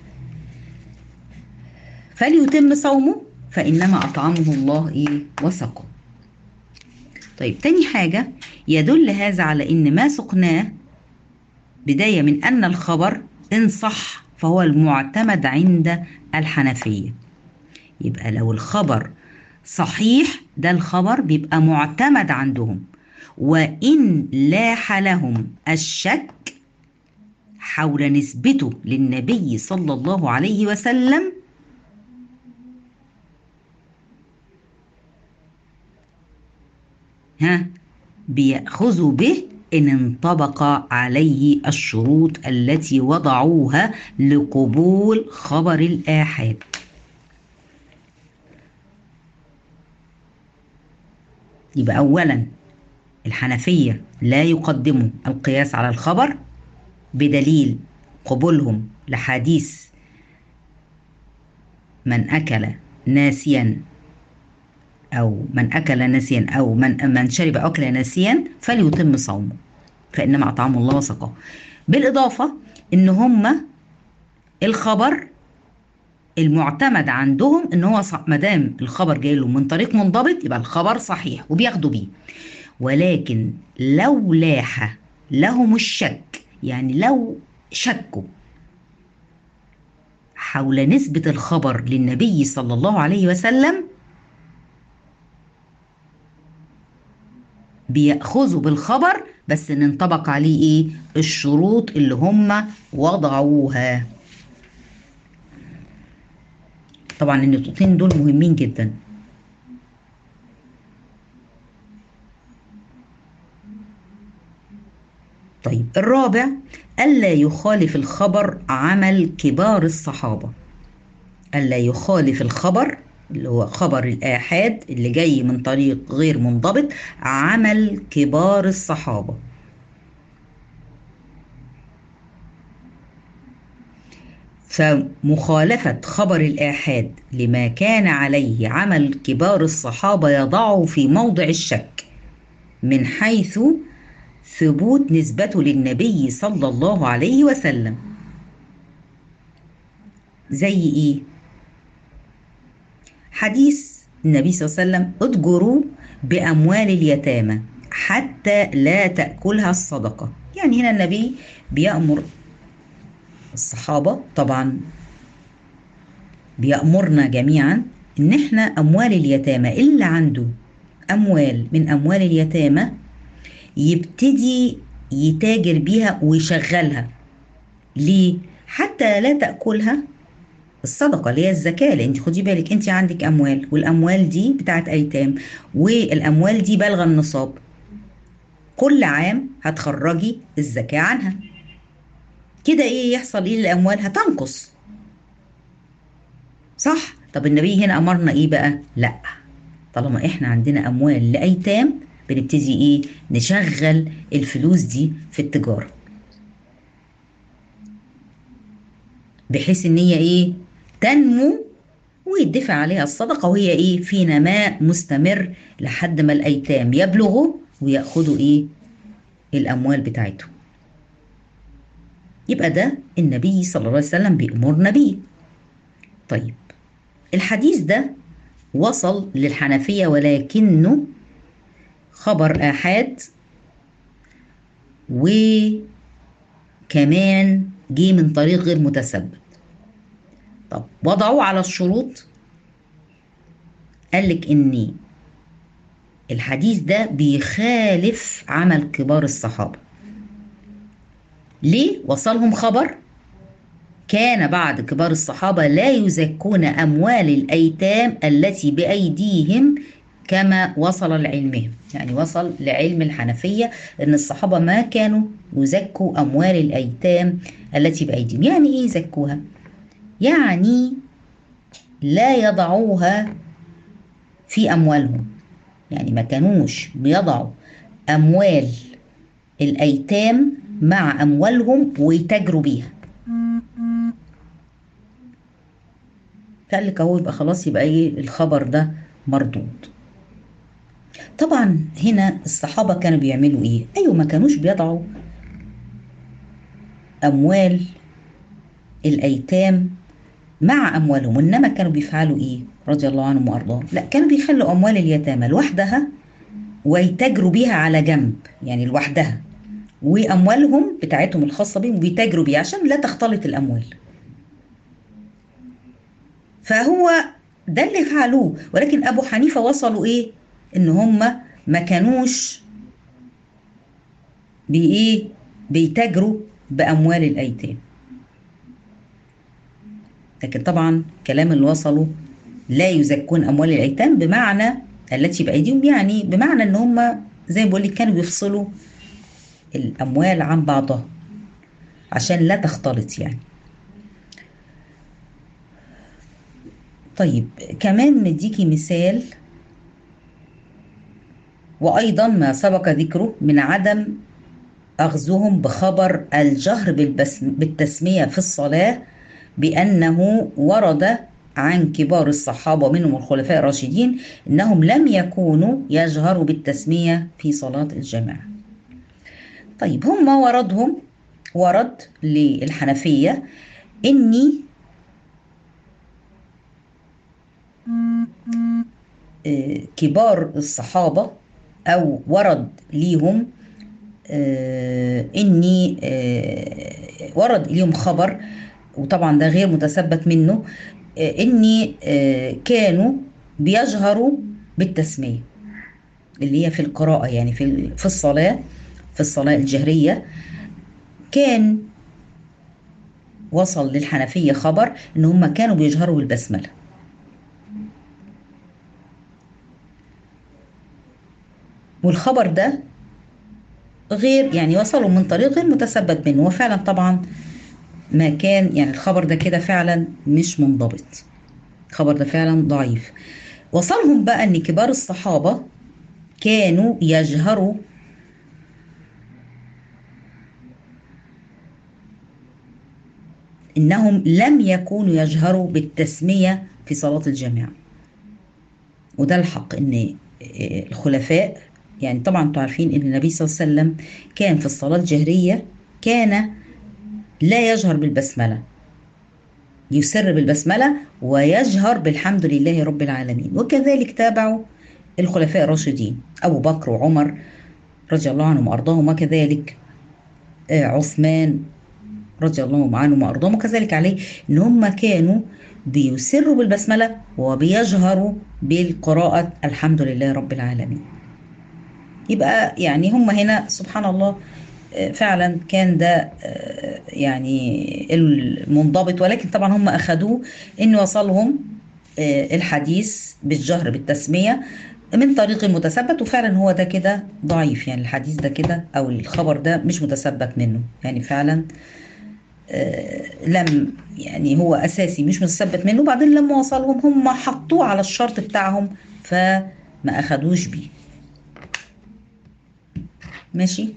فليتم صومه فانما اطعمه الله ايه؟ وسقه. طيب، تاني حاجة يدل هذا على ان ما سقناه بداية من ان الخبر ان صح فهو المعتمد عند الحنفية. يبقى لو الخبر صحيح، ده الخبر بيبقى معتمد عندهم، وإن لاح لهم الشك حول نسبته للنبي صلى الله عليه وسلم بيأخذوا به إن انطبق عليه الشروط التي وضعوها لقبول خبر الآحاد. يبقى أولا الحنفية لا يقدموا القياس على الخبر بدليل قبولهم لحديث من أكل ناسيا أو من أكل ناسيا أو من شرب أكل ناسيا فليتم صومه فإنما أطعمه الله وسقاه. بالإضافة إن هم الخبر المعتمد عندهم إن هو ما دام الخبر جاي له من طريق منضبط يبقى الخبر صحيح وبياخدوا بيه. ولكن لو لاح لهم الشك، يعني لو شكوا حول نسبة الخبر للنبي صلى الله عليه وسلم بيأخذوا بالخبر بس ان انطبق عليه ايه الشروط اللي هم وضعوها. طبعا النقطتين دول مهمين جدا. طيب الرابع ألا يخالف الخبر عمل كبار الصحابة. ألا يخالف الخبر اللي هو خبر الآحاد اللي جاي من طريق غير منضبط عمل كبار الصحابة. فمخالفة خبر الآحاد لما كان عليه عمل كبار الصحابة يضعه في موضع الشك من حيث ثبوت نسبته للنبي صلى الله عليه وسلم. زي إيه؟ حديث النبي صلى الله عليه وسلم اتجروا بأموال اليتامى حتى لا تأكلها الصدقة. يعني هنا النبي بيأمر الصحابة، طبعا بيأمرنا جميعا ان احنا اموال اليتامى اللي عنده اموال من اموال اليتامى يبتدي يتاجر بيها ويشغلها. ليه؟ حتى لا تأكلها الصدقة اللي هي الزكاة. لان انت خدي بالك انت عندك اموال والاموال دي بتاعت ايتام والاموال دي بالغة النصاب، كل عام هتخرجي الزكاة عنها. كده ايه يحصل؟ ايه الاموال هتنقص، صح؟ طب النبي هنا امرنا ايه بقى؟ لا، طالما احنا عندنا اموال لايتام بنبتدي ايه؟ نشغل الفلوس دي في التجارة بحيث ان هي ايه؟ تنمو ويدفع عليها الصدقة وهي ايه؟ في نماء مستمر لحد ما الايتام يبلغوا ويأخذوا ايه؟ الاموال بتاعتهم. يبقى ده النبي صلى الله عليه وسلم بيأمرنا بيه. طيب الحديث ده وصل للحنفية ولكنه خبر آحاد وكمان جه من طريق غير متثبت. طب وضعوه على الشروط، قالك ان الحديث ده بيخالف عمل كبار الصحابة. ليه؟ وصلهم خبر كان بعض كبار الصحابة لا يزكون أموال الأيتام التي بأيديهم كما وصل لعلمهم. يعني وصل لعلم الحنفية أن الصحابة ما كانوا يزكوا أموال الأيتام التي بأيديهم. يعني إيه يزكوها؟ يعني لا يضعوها في أموالهم، يعني ما كانوش بيضعوا أموال الأيتام مع أموالهم ويتاجروا بيها. قال لك اهو يبقى خلاص، يبقى ايه الخبر ده مردود. طبعا هنا الصحابة كانوا بيعملوا ايه؟ ايوه ما كانوش بيضعوا اموال الايتام مع اموالهم، انما كانوا بيفعلوا ايه رضي الله عنهم وارضاهم؟ لا، كانوا بيخلوا اموال اليتامى لوحدها ويتاجروا بيها على جنب، يعني لوحدها، واموالهم بتاعتهم الخاصة بهم بيتاجروا بيها عشان لا تختلط الاموال. فهو ده اللي فعلوه. ولكن ابو حنيفة وصلوا ايه؟ ان هم ما كانوش بايه؟ بيتاجروا باموال الايتام. لكن طبعا كلام اللي وصلوا لا يزكون اموال الايتام بمعنى التي بايديهم، يعني بمعنى ان هم زي ما بقول لك كانوا بيفصلوا الاموال عن بعضها عشان لا تختلط يعني. طيب كمان مديكي مثال، وايضا ما سبق ذكره من عدم أخذهم بخبر الجهر بالتسمية في الصلاة بأنه ورد عن كبار الصحابة منهم الخلفاء الراشدين إنهم لم يكونوا يجهروا بالتسمية في صلاة الجماعة. طيب هم ورد للحنفية إني كبار الصحابة أو ورد ليهم إني ورد ليهم خبر، وطبعا ده غير متثبت منه، إني كانوا بيجهروا بالتسمية اللي هي في القراءة، يعني في الصلاة، في الصلاة الجهرية. كان وصل للحنفية خبر إن هم كانوا بيجهروا بالبسملة، والخبر ده غير يعني وصلوا من طريق غير متثبت منه، وفعلا طبعا ما كان يعني الخبر ده كده فعلا مش منضبط، الخبر ده فعلا ضعيف. وصلهم بقى ان كبار الصحابة كانوا يجهروا انهم لم يكونوا يجهروا بالتسمية في صلاة الجماعة. وده الحق ان الخلفاء، يعني طبعا انتوا عارفين ان النبي صلى الله عليه وسلم كان في الصلاة الجهرية كان لا يجهر بالبسملة، يسر بالبسملة ويجهر بالحمد لله رب العالمين. وكذلك تابعوا الخلفاء الراشدين أبو بكر وعمر رضي الله عنهم وأرضاهم، وكذلك عثمان رضي الله عنهم وأرضاهم، وكذلك عليه، إن هم كانوا بيسروا بالبسملة وبيجهروا بالقراءة الحمد لله رب العالمين. يبقى يعني هم هنا سبحان الله فعلا كان ده يعني المنضبط، ولكن طبعا هم أخذوه إن وصلهم الحديث بالجهر بالتسمية من طريق متثبت، وفعلا هو ده كده ضعيف، يعني الحديث ده كده أو الخبر ده مش متثبت منه، يعني فعلا لم يعني هو أساسي مش متثبت منه. بعدين لما وصلهم هم حطوه على الشرط بتاعهم فما أخدوش بيه. ماشي.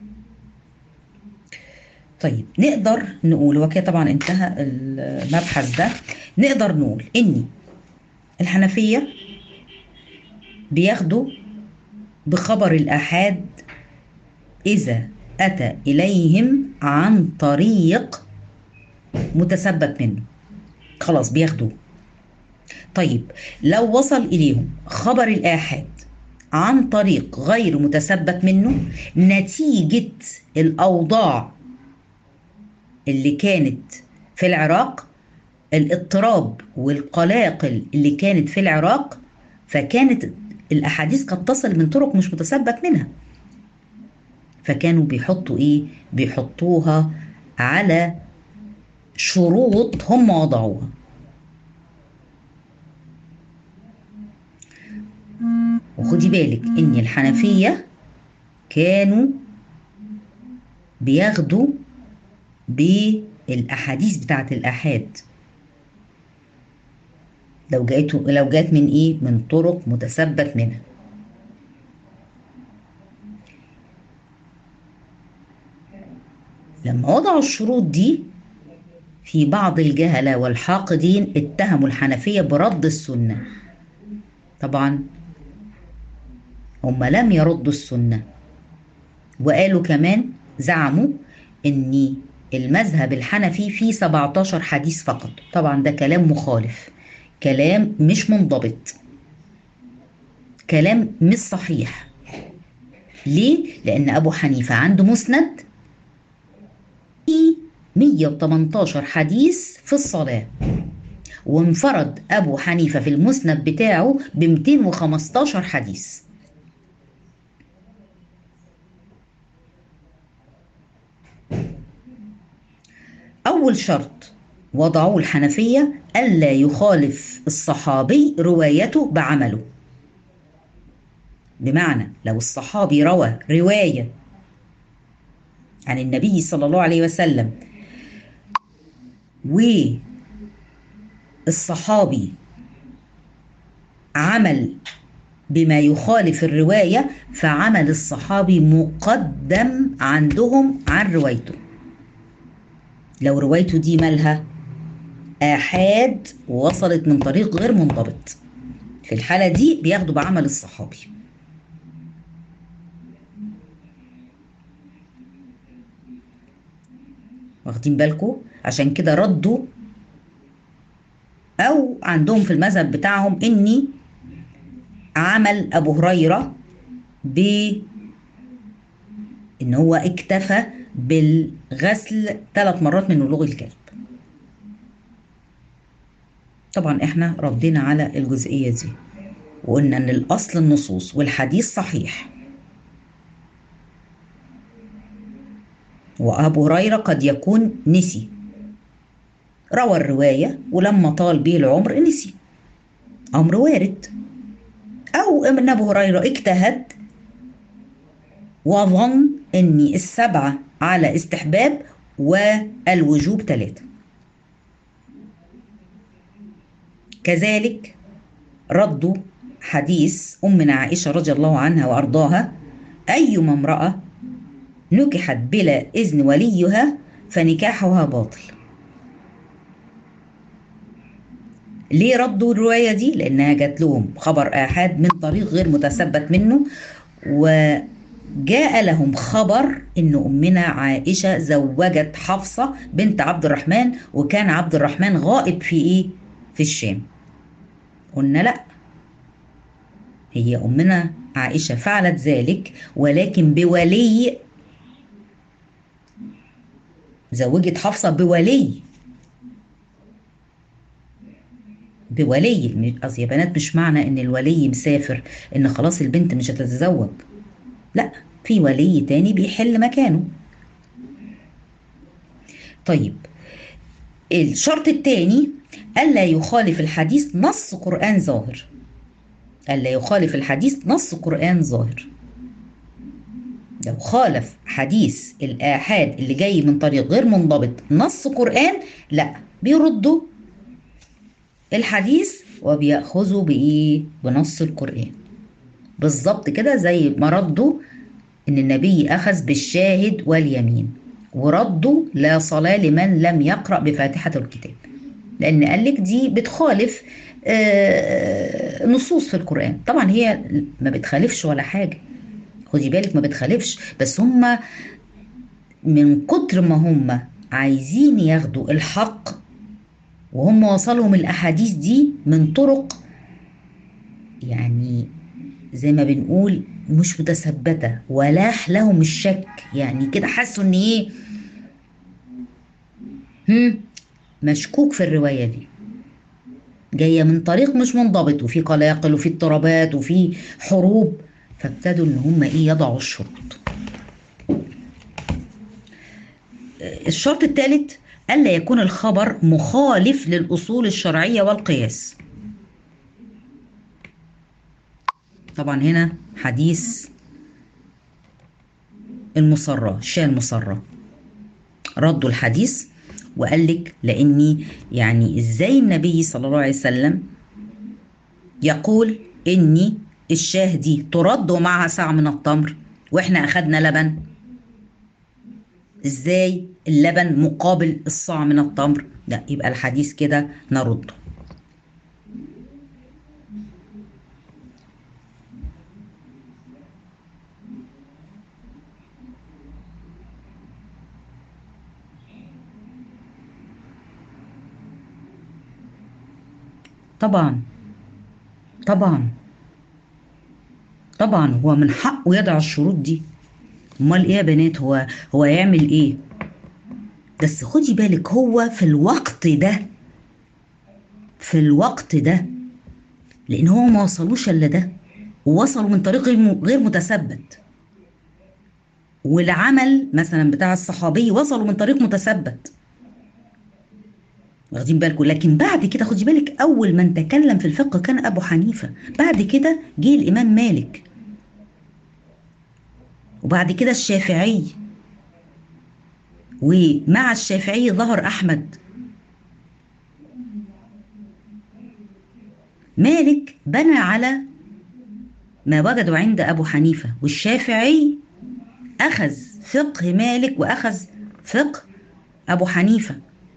طيب نقدر نقول وكده طبعا انتهى المبحث ده، نقدر نقول ان الحنفية بياخدوا بخبر الآحاد إذا أتى إليهم عن طريق متثبت منه، خلاص بياخدوه. طيب لو وصل إليهم خبر الآحاد عن طريق غير متثبت منه نتيجة الأوضاع اللي كانت في العراق، الاضطراب والقلاقل اللي كانت في العراق، فكانت الأحاديث قد تصل من طرق مش متثبت منها، فكانوا بيحطوا إيه؟ بيحطوها على شروط هم وضعوها. وخدي بالك إن الحنفية كانوا بياخدوا بالأحاديث بتاعت الآحاد لو جات من إيه؟ من طرق متثبت منها. لما وضعوا الشروط دي في بعض الجهلة والحاقدين اتهموا الحنفية برد السنة. طبعا هم لم يردوا السنة، وقالوا كمان زعموا ان المذهب الحنفي فيه 17 حديث فقط. طبعا ده كلام مخالف، كلام مش منضبط، كلام مش صحيح. ليه؟ لأن أبو حنيفة عنده مسند فيه 118 حديث في الصلاة، وانفرد أبو حنيفة في المسند بتاعه ب 215 حديث. أول شرط وضعوه الحنفية ألا يخالف الصحابي روايته بعمله. بمعنى لو الصحابي روى رواية عن النبي صلى الله عليه وسلم والصحابي عمل بما يخالف الرواية فعمل الصحابي مقدم عندهم عن روايته. لو روايته دي مالها آحاد وصلت من طريق غير منضبط، في الحالة دي بياخدوا بعمل الصحابي. واخدين بالكم؟ عشان كده ردوا، أو عندهم في المذهب بتاعهم إني عمل أبو هريرة إن هو اكتفى بالغسل 3 مرات من ولوغ الكلب. طبعا احنا ردينا على الجزئية دي وقلنا ان الاصل النصوص والحديث صحيح، وابو هريرة قد يكون نسي، روى الرواية ولما طال به العمر نسي، امر وارد. او ان ابو هريرة اجتهد وظن ان السبعة على استحباب والوجوب 3. كذلك ردوا حديث أمنا عائشة رضي الله عنها وأرضاها: أيما امرأة نكحت بلا إذن وليها فنكاحها باطل. ليه ردوا الرواية دي؟ لأنها جات لهم خبر آحاد من طريق غير متثبت منه، وجاء لهم خبر إن أمنا عائشة زوجت حفصة بنت عبد الرحمن، وكان عبد الرحمن غائب في إيه؟ في الشام. قلنا لأ، هي أمنا عائشة فعلت ذلك ولكن بولي، زوجت حفصة بولي. أصل يا بنات مش معنى ان الولي مسافر ان خلاص البنت مش هتتزوج، لا، في ولي تاني بيحل مكانه. طيب، الشرط التاني ألا يخالف الحديث نص قرآن ظاهر. ألا يخالف الحديث نص قرآن ظاهر. لو خالف حديث الآحاد اللي جاي من طريق غير منضبط نص قرآن، لا، بيردوا الحديث وبيأخذوا بإيه؟ بنص القرآن. بالظبط كده زي ما ردوا إن النبي أخذ بالشاهد واليمين، وردوا لا صلاة لمن لم يقرأ بفاتحة الكتاب، لأن قال لك دي بتخالف نصوص في القرآن. طبعا هي ما بتخالفش ولا حاجة، خدي بالك، ما بتخالفش، بس هم من كتر ما هم عايزين ياخدوا الحق وهم وصلهم الأحاديث دي من طرق يعني زي ما بنقول مش متثبتة، ولاح لهم الشك، يعني كده حسوا ان ايه، مشكوك في الرواية دي، جاية من طريق مش منضبط، وفي قلاقل وفي اضطرابات وفي حروب، فابتدوا ان هم ايه، يضعوا الشروط. الشرط الثالث ألا يكون الخبر مخالف للأصول الشرعية والقياس. طبعا هنا حديث المصرة، الشاة المصرة، ردوا الحديث وقال لك لأني يعني إزاي النبي صلى الله عليه وسلم يقول إني الشاه دي ترد ومعها ساعة من التمر وإحنا أخدنا لبن، إزاي اللبن مقابل الصاع من التمر؟ لا، يبقى الحديث كده نرده. طبعا طبعا طبعا هو من حقه يضع الشروط دي، امال ايه يا بنات، هو يعمل ايه؟ بس خدي بالك هو في الوقت ده لان هو ما وصلوش الا ده، ووصلوا من طريق غير متثبت، والعمل مثلا بتاع الصحابي وصلوا من طريق متثبت، واخدين بالكم. لكن بعد كده خدي بالك اول من تكلم في الفقه كان ابو حنيفه، بعد كده جه الامام مالك، وبعد كده الشافعي، ومع الشافعي ظهر احمد. مالك بنى على ما وجدوا عند أبو حنيفة والشافعي أخذ فقه مالك وأخذ فقه أبو حنيفة،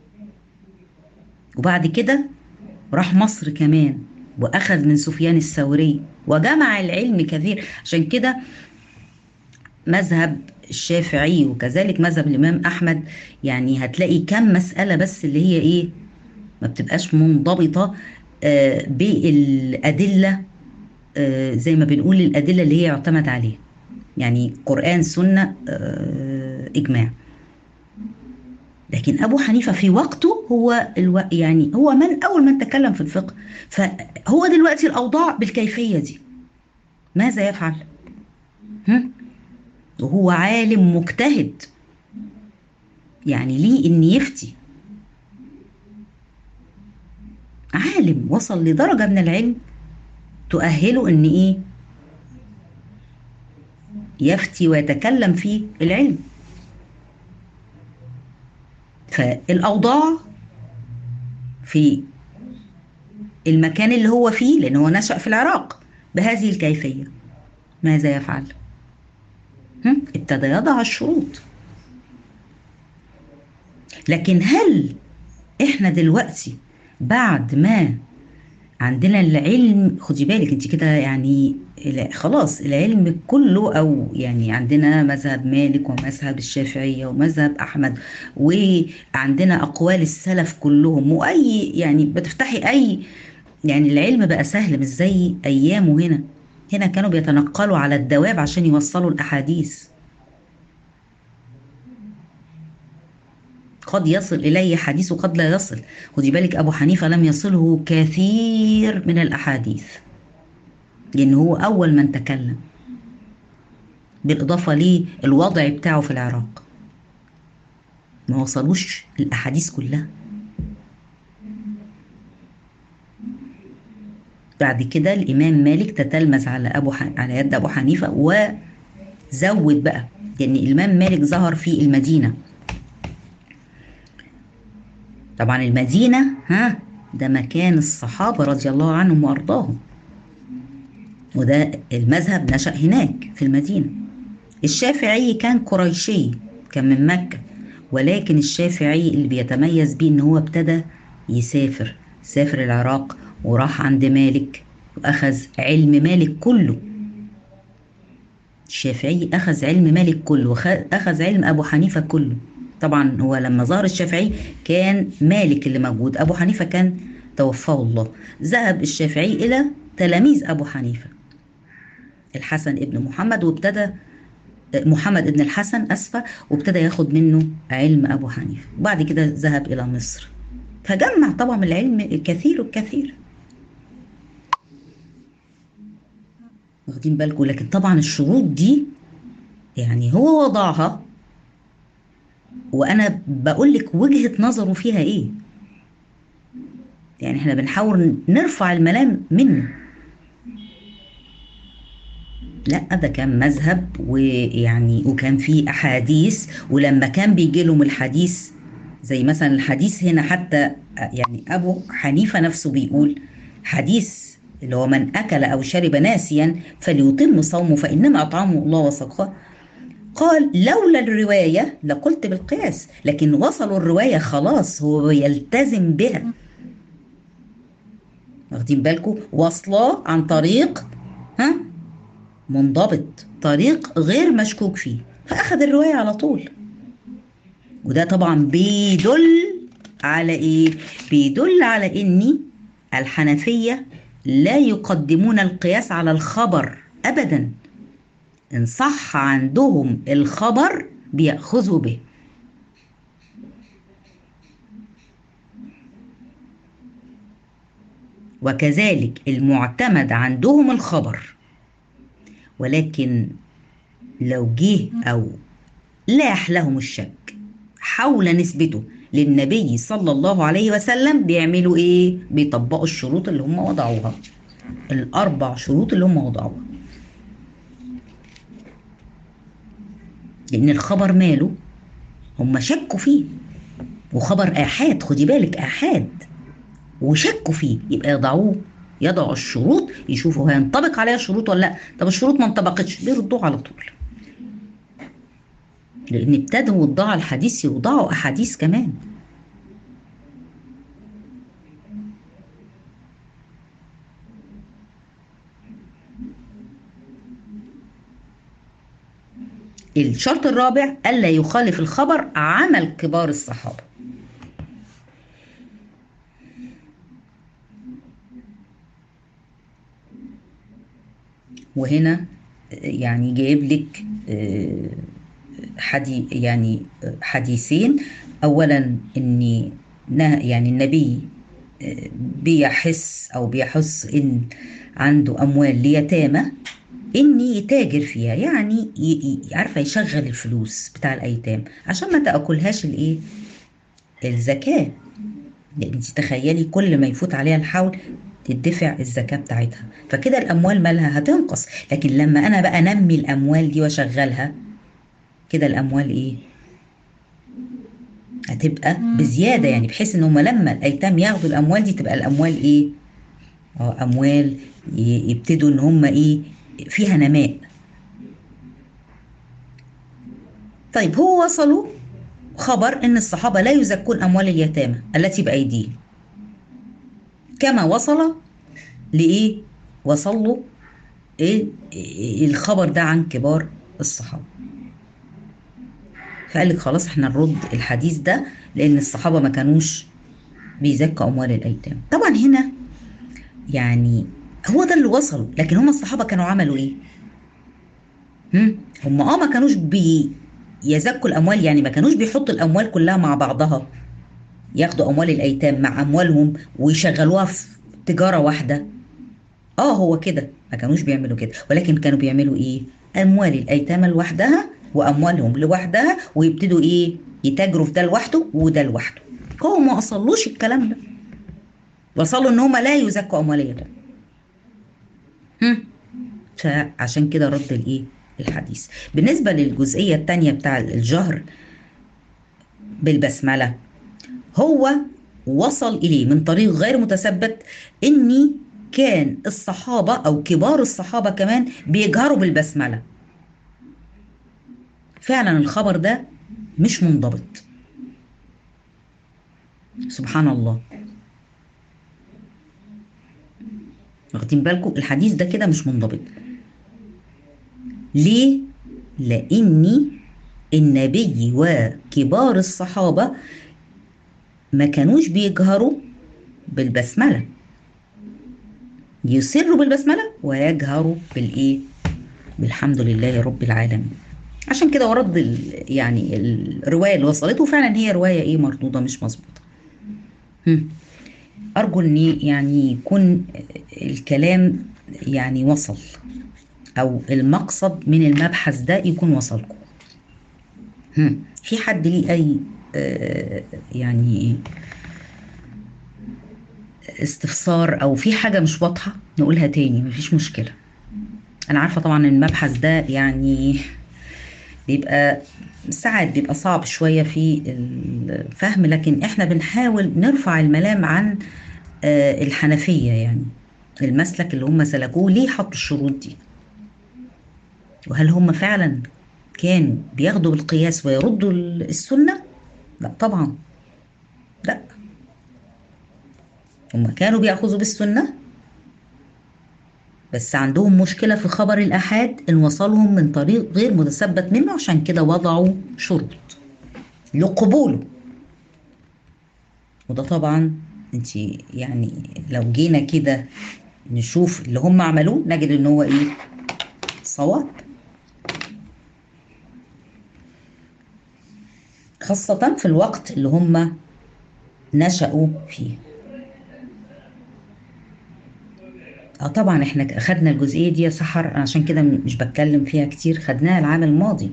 وبعد كده راح مصر كمان وأخذ من سفيان الثوري وجمع العلم كثير. عشان كده مذهب الشافعي وكذلك مذهب الإمام أحمد يعني هتلاقي كم مسألة بس اللي هي إيه، ما بتبقاش منضبطة بالأدلة، زي ما بنقول الأدلة اللي هي يعتمد عليها، يعني قرآن سنة إجماع. لكن أبو حنيفة في وقته هو يعني هو من أول من تكلم في الفقه، فهو دلوقتي الأوضاع بالكيفية دي ماذا يفعل؟ هم؟ وهو عالم مجتهد، يعني ليه إن يفتي، عالم وصل لدرجة من العلم تؤهله إن إيه يفتي ويتكلم في العلم. فالأوضاع في المكان اللي هو فيه، لأنه هو نشأ في العراق بهذه الكيفية، ماذا يفعل؟ ابتدى يضع الشروط. لكن هل احنا دلوقتي بعد ما عندنا العلم، خدي بالك انت كده يعني خلاص العلم كله، او يعني عندنا مذهب مالك ومذهب الشافعية ومذهب احمد، وعندنا اقوال السلف كلهم، واي يعني بتفتحي اي، يعني العلم بقى سهل مش زي ايامه. هنا كانوا بيتنقلوا على الدواب عشان يوصلوا الاحاديث، قد يصل إليه حديث وقد لا يصل. خدي بالك أبو حنيفة لم يصله كثير من الأحاديث لأن هو أول من تكلم، بالإضافة للوضع بتاعه في العراق، ما وصلوش الأحاديث كلها. بعد كده الإمام مالك تتلمذ على يد أبو حنيفة وزود بقى، يعني الإمام مالك ظهر في المدينة. طبعا المدينة ده مكان الصحابة رضي الله عنهم وأرضاهم، وده المذهب نشأ هناك في المدينة. الشافعي كان قريشي، كان من مكة، ولكن الشافعي اللي بيتميز بيه ان هو ابتدى سافر العراق وراح عند مالك واخذ علم مالك كله. الشافعي اخذ علم مالك كله واخذ علم ابو حنيفة كله. طبعا هو لما ظهر الشافعي كان مالك اللي موجود، ابو حنيفة كان توفاه الله. ذهب الشافعي الى تلاميذ ابو حنيفة، الحسن ابن محمد، وابتدى محمد ابن الحسن أسفة، وابتدى ياخد منه علم أبو حنيفة. وبعد كده ذهب إلى مصر، فجمع طبعا العلم الكثير والكثير، واخدين بالكم. لكن طبعا الشروط دي يعني هو وضعها، وأنا بقول لك وجهة نظره فيها إيه، يعني إحنا بنحاول نرفع الملام منه. لا ده كان مذهب، ويعني وكان فيه أحاديث، ولما كان بيجي لهم الحديث زي مثلا الحديث هنا حتى، يعني أبو حنيفة نفسه بيقول حديث اللي هو من أكل أو شرب ناسيا فليتم صومه فإنما أطعمه الله وسقاه. قال لولا الرواية لقلت بالقياس، لكن وصلوا الرواية خلاص هو يلتزم بها، واخدين بالكم، واصلة عن طريق منضبط، طريق غير مشكوك فيه، فأخذ الرواية على طول. وده طبعا بيدل على إيه؟ بيدل على إن الحنفية لا يقدمون القياس على الخبر أبدا، إن صح عندهم الخبر بيأخذوا به. وكذلك المعتمد عندهم الخبر، ولكن لو جه أو لاح لهم الشك حول نسبته للنبي صلى الله عليه وسلم بيعملوا ايه؟ بيطبقوا الشروط اللي هم وضعوها، الاربع شروط اللي هم وضعوها. لان الخبر ماله هم شكوا فيه، وخبر احاد، خدي بالك احاد، وشكوا فيه، يبقى يضعوه يضع الشروط، يشوفوا هينطبق عليها الشروط ولا لا. طب الشروط ما انطبقتش، بيردوه على طول. لان ابتدوا يوضعوا الحديث، يوضعوا احاديث كمان. الشرط الرابع الا يخالف الخبر عمل كبار الصحابه. وهنا يعني جايب لك حديثين. اولا ان يعني النبي بيحس ان عنده اموال ليتامى ان يتاجر فيها، يعني عارفه يشغل الفلوس بتاع الايتام عشان ما تاكلهاش الايه، الزكاه. لان انت تخيلي كل ما يفوت عليها الحول تدفع الزكاه بتاعتها، فكده الاموال مالها هتنقص. لكن لما انا بقى انمي الاموال دي واشغلها، كده الاموال ايه، هتبقى بزياده. يعني بحيث ان هم لما الايتام ياخدوا الاموال دي تبقى الاموال ايه، اموال يبتدوا ان هم ايه، فيها نماء. طيب هو وصلوا خبر ان الصحابه لا يزكون اموال اليتامى التي بايديهم، كما وصل لايه، وصل له ايه الخبر ده عن كبار الصحابه. فقال لك خلاص احنا نرد الحديث ده، لان الصحابه ما كانوش بيزكوا اموال الايتام. طبعا هنا يعني هو ده اللي وصلوا، لكن هم الصحابه كانوا عملوا ايه؟ هم ما كانوش بيزكوا الاموال، يعني ما كانوش بيحطوا الاموال كلها مع بعضها، ياخدوا اموال الايتام مع اموالهم ويشغلوها في تجاره واحده. هو كده ما كانوش بيعملوا كده، ولكن كانوا بيعملوا ايه، اموال الايتام لوحدها واموالهم لوحدها، ويبتدوا ايه، يتاجروا في ده لوحده وده لوحده. هو ما وصلوش الكلام ده، وصلوا ان هم لا يزكوا اموال اليتامى. فعشان كده رد الايه، الحديث. بالنسبه للجزئيه الثانيه بتاع الجهر بالبسمله، هو وصل اليه من طريق غير متثبت اني كان الصحابه او كبار الصحابه كمان بيجهروا بالبسمله. فعلا الخبر ده مش منضبط، سبحان الله. واخدين بالكم الحديث ده كده مش منضبط. ليه؟ لاني النبي وكبار الصحابه ما كانوش بيجهروا بالبسمله، يسروا بالبسمله ويجهروا بالايه، بالحمد لله رب العالمين. عشان كده ورد يعني الروايه اللي وصلته فعلا هي روايه ايه، مردوده مش مظبوطه. ارجو ان يعني يكون الكلام يعني وصل، او المقصد من المبحث ده يكون وصلكم. في حد ليه اي يعني استفسار او في حاجه مش واضحه نقولها تاني، مفيش مشكله. انا عارفه طبعا المبحث ده يعني بيبقى ساعات بيبقى صعب شويه في الفهم، لكن احنا بنحاول نرفع الملام عن الحنفيه، يعني المسلك اللي هم سلكوه. ليه حطوا الشروط دي؟ وهل هم فعلا كانوا بياخدوا بالقياس ويردوا السنه؟ لا طبعا، لا. هم كانوا بيأخذوا بالسنه، بس عندهم مشكلة في خبر الآحاد إن وصلهم من طريق غير متثبت منه، عشان كده وضعوا شروط لقبوله. وده طبعا انت يعني لو جينا كده نشوف اللي هم عملوه نجد ان هو ايه، صواب، خاصة في الوقت اللي هم نشأوا فيه. طبعا احنا خدنا الجزئية دي يا سحر، عشان كده مش بتكلم فيها كتير، خدناها العام الماضي.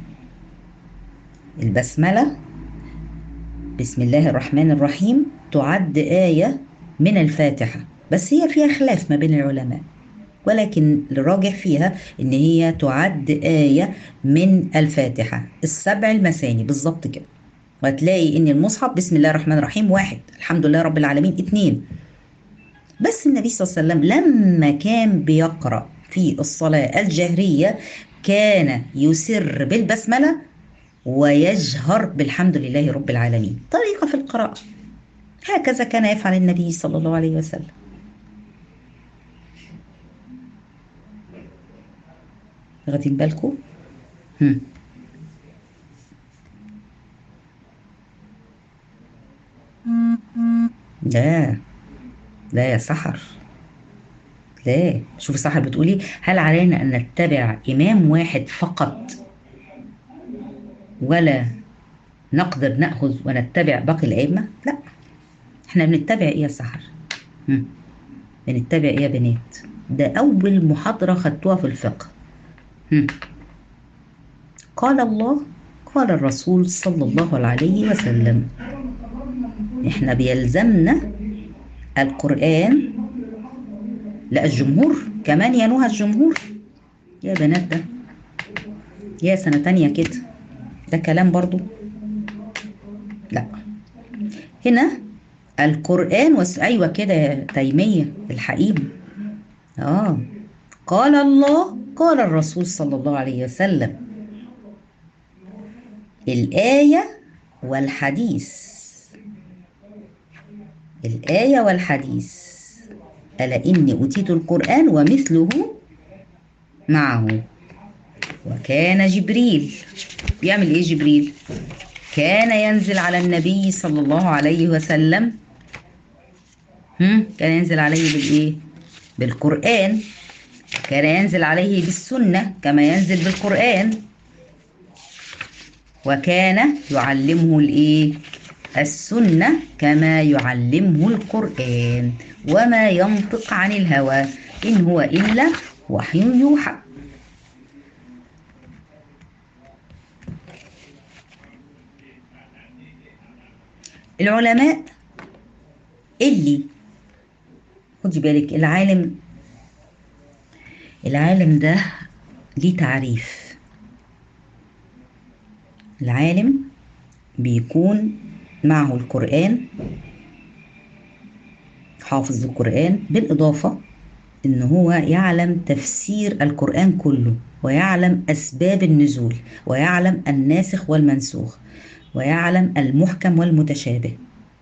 البسملة بسم الله الرحمن الرحيم تعد آية من الفاتحة، بس هي فيها خلاف ما بين العلماء، ولكن الراجح فيها ان هي تعد آية من الفاتحة، السبع المثاني بالظبط كده. وهتلاقي ان المصحف بسم الله الرحمن الرحيم 1، الحمد لله رب العالمين 2، بس النبي صلى الله عليه وسلم لما كان بيقرأ في الصلاة الجهرية كان يسر بالبسملة ويجهر بالحمد لله رب العالمين، طريقة في القراءة. هكذا كان يفعل النبي صلى الله عليه وسلم. واخدين بالكم؟ هم. لا لا يا سحر، لا. شوف سحر بتقولي هل علينا أن نتبع إمام واحد فقط ولا نقدر نأخذ ونتبع باقي الأئمة؟ لا، احنا بنتبع ايه يا سحر؟ بنتبع ايه يا بنات؟ ده أول محاضرة خدتوها في الفقه. هم. قال الله قال الرسول صلى الله عليه وسلم. احنا بيلزمنا القرآن. لا، الجمهور كمان ينوها الجمهور يا بنات، ده يا سنة تانية كده، ده كلام برضو. لا، هنا القرآن أيوة كده يا تيمية الحقيم. قال الله قال الرسول صلى الله عليه وسلم، الآية والحديث. الآية والحديث. ألا إني أوتيت القرآن ومثله معه. وكان جبريل بيعمل إيه؟ جبريل كان ينزل على النبي صلى الله عليه وسلم. كان ينزل عليه بالإيه؟ بالقرآن. كان ينزل عليه بالسنة كما ينزل بالقرآن. وكان يعلمه الإيه؟ السنة كما يعلمه القرآن. وما ينطق عن الهوى إن هو إلا وحي يوحى. العلماء اللي خدي بالك، العالم ده ليه تعريف. العالم بيكون معه القرآن، حافظ القرآن، بالإضافة إن هو يعلم تفسير القرآن كله، ويعلم أسباب النزول، ويعلم الناسخ والمنسوخ، ويعلم المحكم والمتشابه.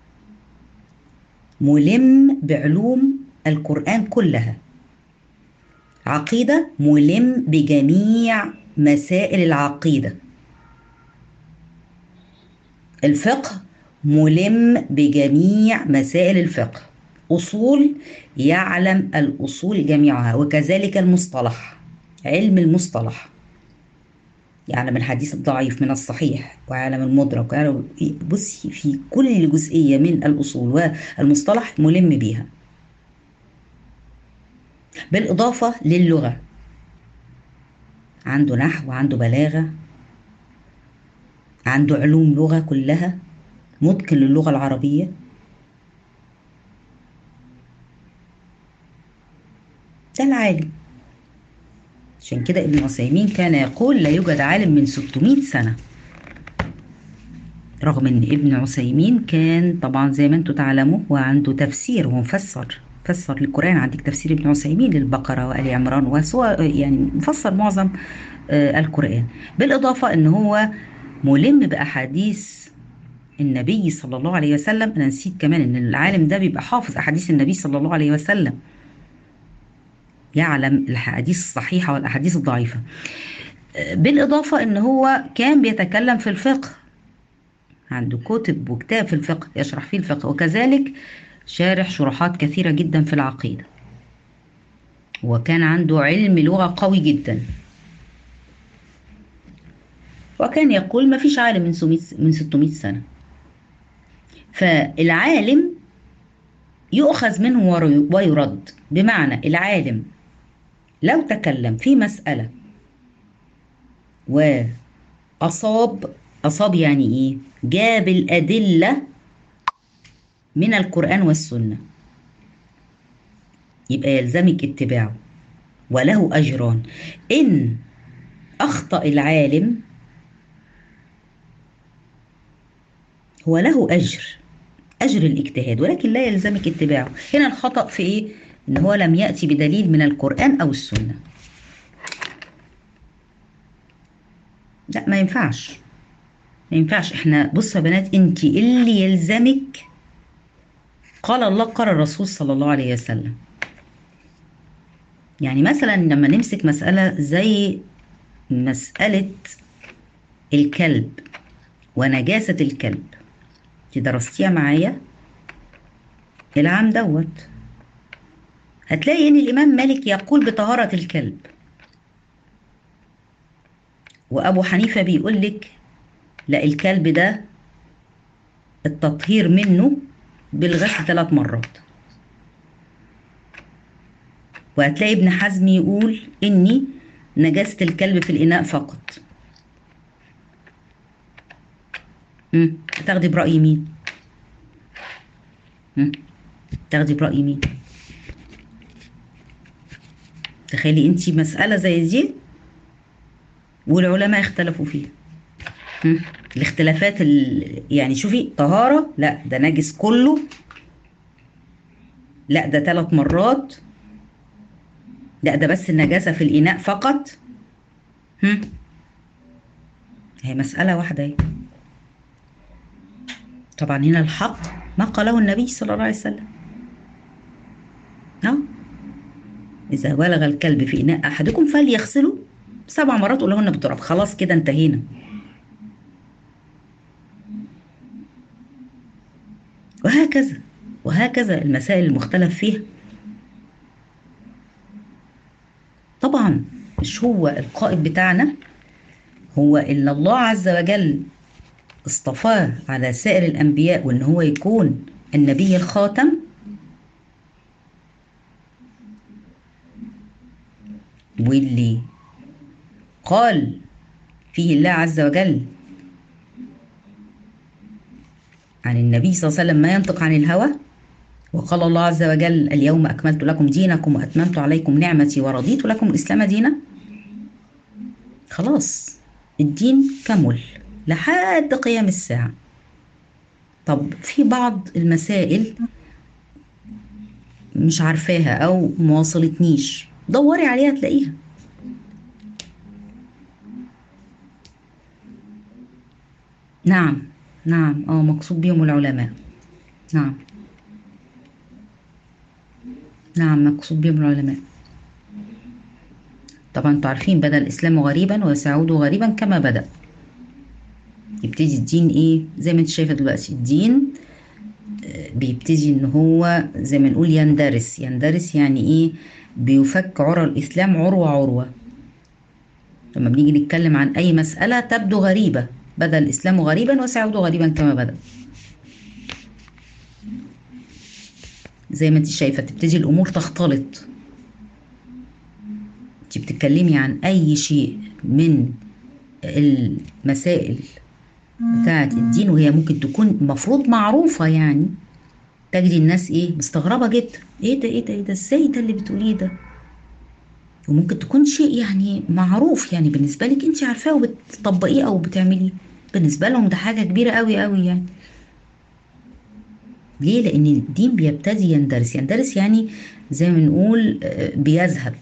ملم بعلوم القرآن كلها. عقيدة ملم بجميع مسائل العقيدة. الفقه ملم بجميع مسائل الفقه. أصول يعلم الأصول جميعها، وكذلك المصطلح، علم المصطلح يعلم الحديث الضعيف من الصحيح، ويعلم المدرك، ويعلم بصي في كل جزئية من الأصول والمصطلح ملم بيها. بالإضافة للغة، عنده نحو، عنده بلاغة، عنده علوم لغة كلها، متقن للغة العربية. ده العالم. عشان كده ابن عثيمين كان يقول لا يوجد عالم من 600 سنة. رغم ان ابن عثيمين كان طبعا زي ما انتم تعلموا وعنده تفسير، هو فسر للقرآن. عندك تفسير ابن عثيمين للبقرة وآل عمران، وسوى يعني مفسر معظم القرآن. بالإضافة ان هو ملم بأحاديث النبي صلى الله عليه وسلم. انا نسيت كمان ان العالم ده بيبقى حافظ أحاديث النبي صلى الله عليه وسلم، يعلم الأحاديث الصحيحة والأحاديث الضعيفة. بالإضافة ان هو كان بيتكلم في الفقه، عنده كتب وكتاب في الفقه يشرح فيه الفقه، وكذلك شارح شروحات كثيرة جدا في العقيدة. وكان عنده علم لغة قوي جدا. وكان يقول ما فيش عالم من 600 سنة. فالعالم يؤخذ منه ويرد. بمعنى العالم لو تكلم في مسألة أصاب يعني إيه؟ جاب الأدلة من القرآن والسنة، يبقى يلزمك اتباعه وله أجران. إن أخطأ العالم هو له أجر أجر الاجتهاد، ولكن لا يلزمك اتباعه. هنا الخطأ في إيه؟ إن هو لم يأتي بدليل من القرآن أو السنة. لا، ما ينفعش، ما ينفعش. احنا بصوا يا بنات، انت اللي يلزمك قال الله قال الرسول صلى الله عليه وسلم. يعني مثلا لما نمسك مسألة زي مسألة الكلب ونجاسة الكلب، انت درستيها معايا العام دوت، هتلاقي ان الامام مالك يقول بطهارة الكلب، وابو حنيفة بيقول لك لا، الكلب ده التطهير منه بالغسل 3 مرات. وهتلاقي ابن حزم يقول اني نجاسة الكلب في الاناء فقط. هتاخدي برأي مين؟ تاخدي برأي مين؟ تخيلي انتي مسألة زي دي والعلماء اختلفوا فيها. الاختلافات يعني شوفي، طهارة لا ده نجس كله، لا ده 3 مرات، لا ده بس النجاسة في الإناء فقط. هي مسألة واحدة اهي. طبعا هنا الحق ما قاله النبي صلى الله عليه وسلم. إذا بلغ الكلب في إناء أحدكم فليغسله 7 مرات ولهن بالتراب. خلاص كده انتهينا. وهكذا وهكذا المسائل المختلف فيها. طبعا مش هو القائد بتاعنا هو إن الله عز وجل اصطفاه على سائر الأنبياء وإن هو يكون النبي الخاتم؟ واللي قال فيه الله عز وجل عن النبي صلى الله عليه وسلم ما ينطق عن الهوى، وقال الله عز وجل اليوم أكملت لكم دينكم وأتممت عليكم نعمتي ورضيت لكم الإسلام دينا. خلاص الدين كمل لحد قيام الساعة. طب في بعض المسائل مش عارفاها أو ما وصلتنيش، دوري عليها تلاقيها. نعم نعم، مقصود بهم العلماء. نعم نعم، مقصود بهم العلماء. طبعا انتوا عارفين بدأ الإسلام غريبا وسيعود غريبا كما بدأ. يبتدي الدين ايه زي ما انت شايفة دلوقتي، الدين بيبتدي ان هو زي ما نقول يندرس. يندرس يعني ايه؟ بيفك عرى الإسلام عروة عروة. لما بنيجي نتكلم عن أي مسألة تبدو غريبة، بدأ الإسلام غريبا وسيعود غريبا كما بدأ. زي ما انت شايفة تبتدي الأمور تختلط. انت بتتكلمي عن أي شيء من المسائل بتاعة الدين وهي ممكن تكون مفروض معروفة، يعني تجري الناس ايه مستغربة جدا، ايه ده ايه ده ايه ده ازاي ده اللي بتقوليه ده؟ وممكن تكون شيء يعني معروف، يعني بالنسبة لك انت عارفاه وبتطبقيه او بتعمليه، بالنسبة لهم ده حاجة كبيرة قوي قوي يعني. ليه؟ لان الدين بيبتدي يندرس. يندرس يعني زي ما نقول بيذهب،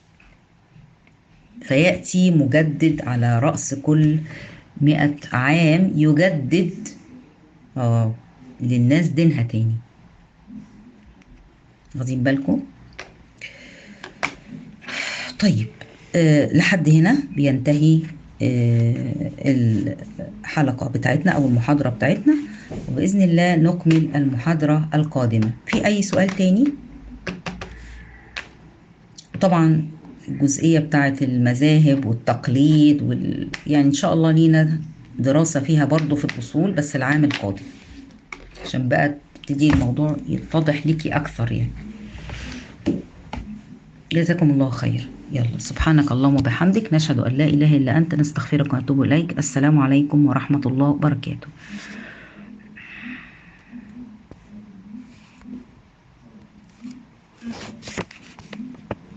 فيأتي مجدد على رأس كل 100 عام يجدد للناس دينها تاني. واخدين بالكم؟ طيب لحد هنا بينتهي الحلقة بتاعتنا أو المحاضرة بتاعتنا، وبإذن الله نكمل المحاضرة القادمة. في أي سؤال تاني؟ طبعا الجزئية بتاعت المذاهب والتقليد يعني إن شاء الله لينا دراسة فيها برضو في الأصول، بس العام القادم عشان بقى تبتدي الموضوع يتضح ليكي أكثر يعني. جزاكم الله خير. يلا، سبحانك اللهم وبحمدك، نشهد أن لا إله إلا أنت، نستغفرك ونتوب إليك. السلام عليكم ورحمة الله وبركاته.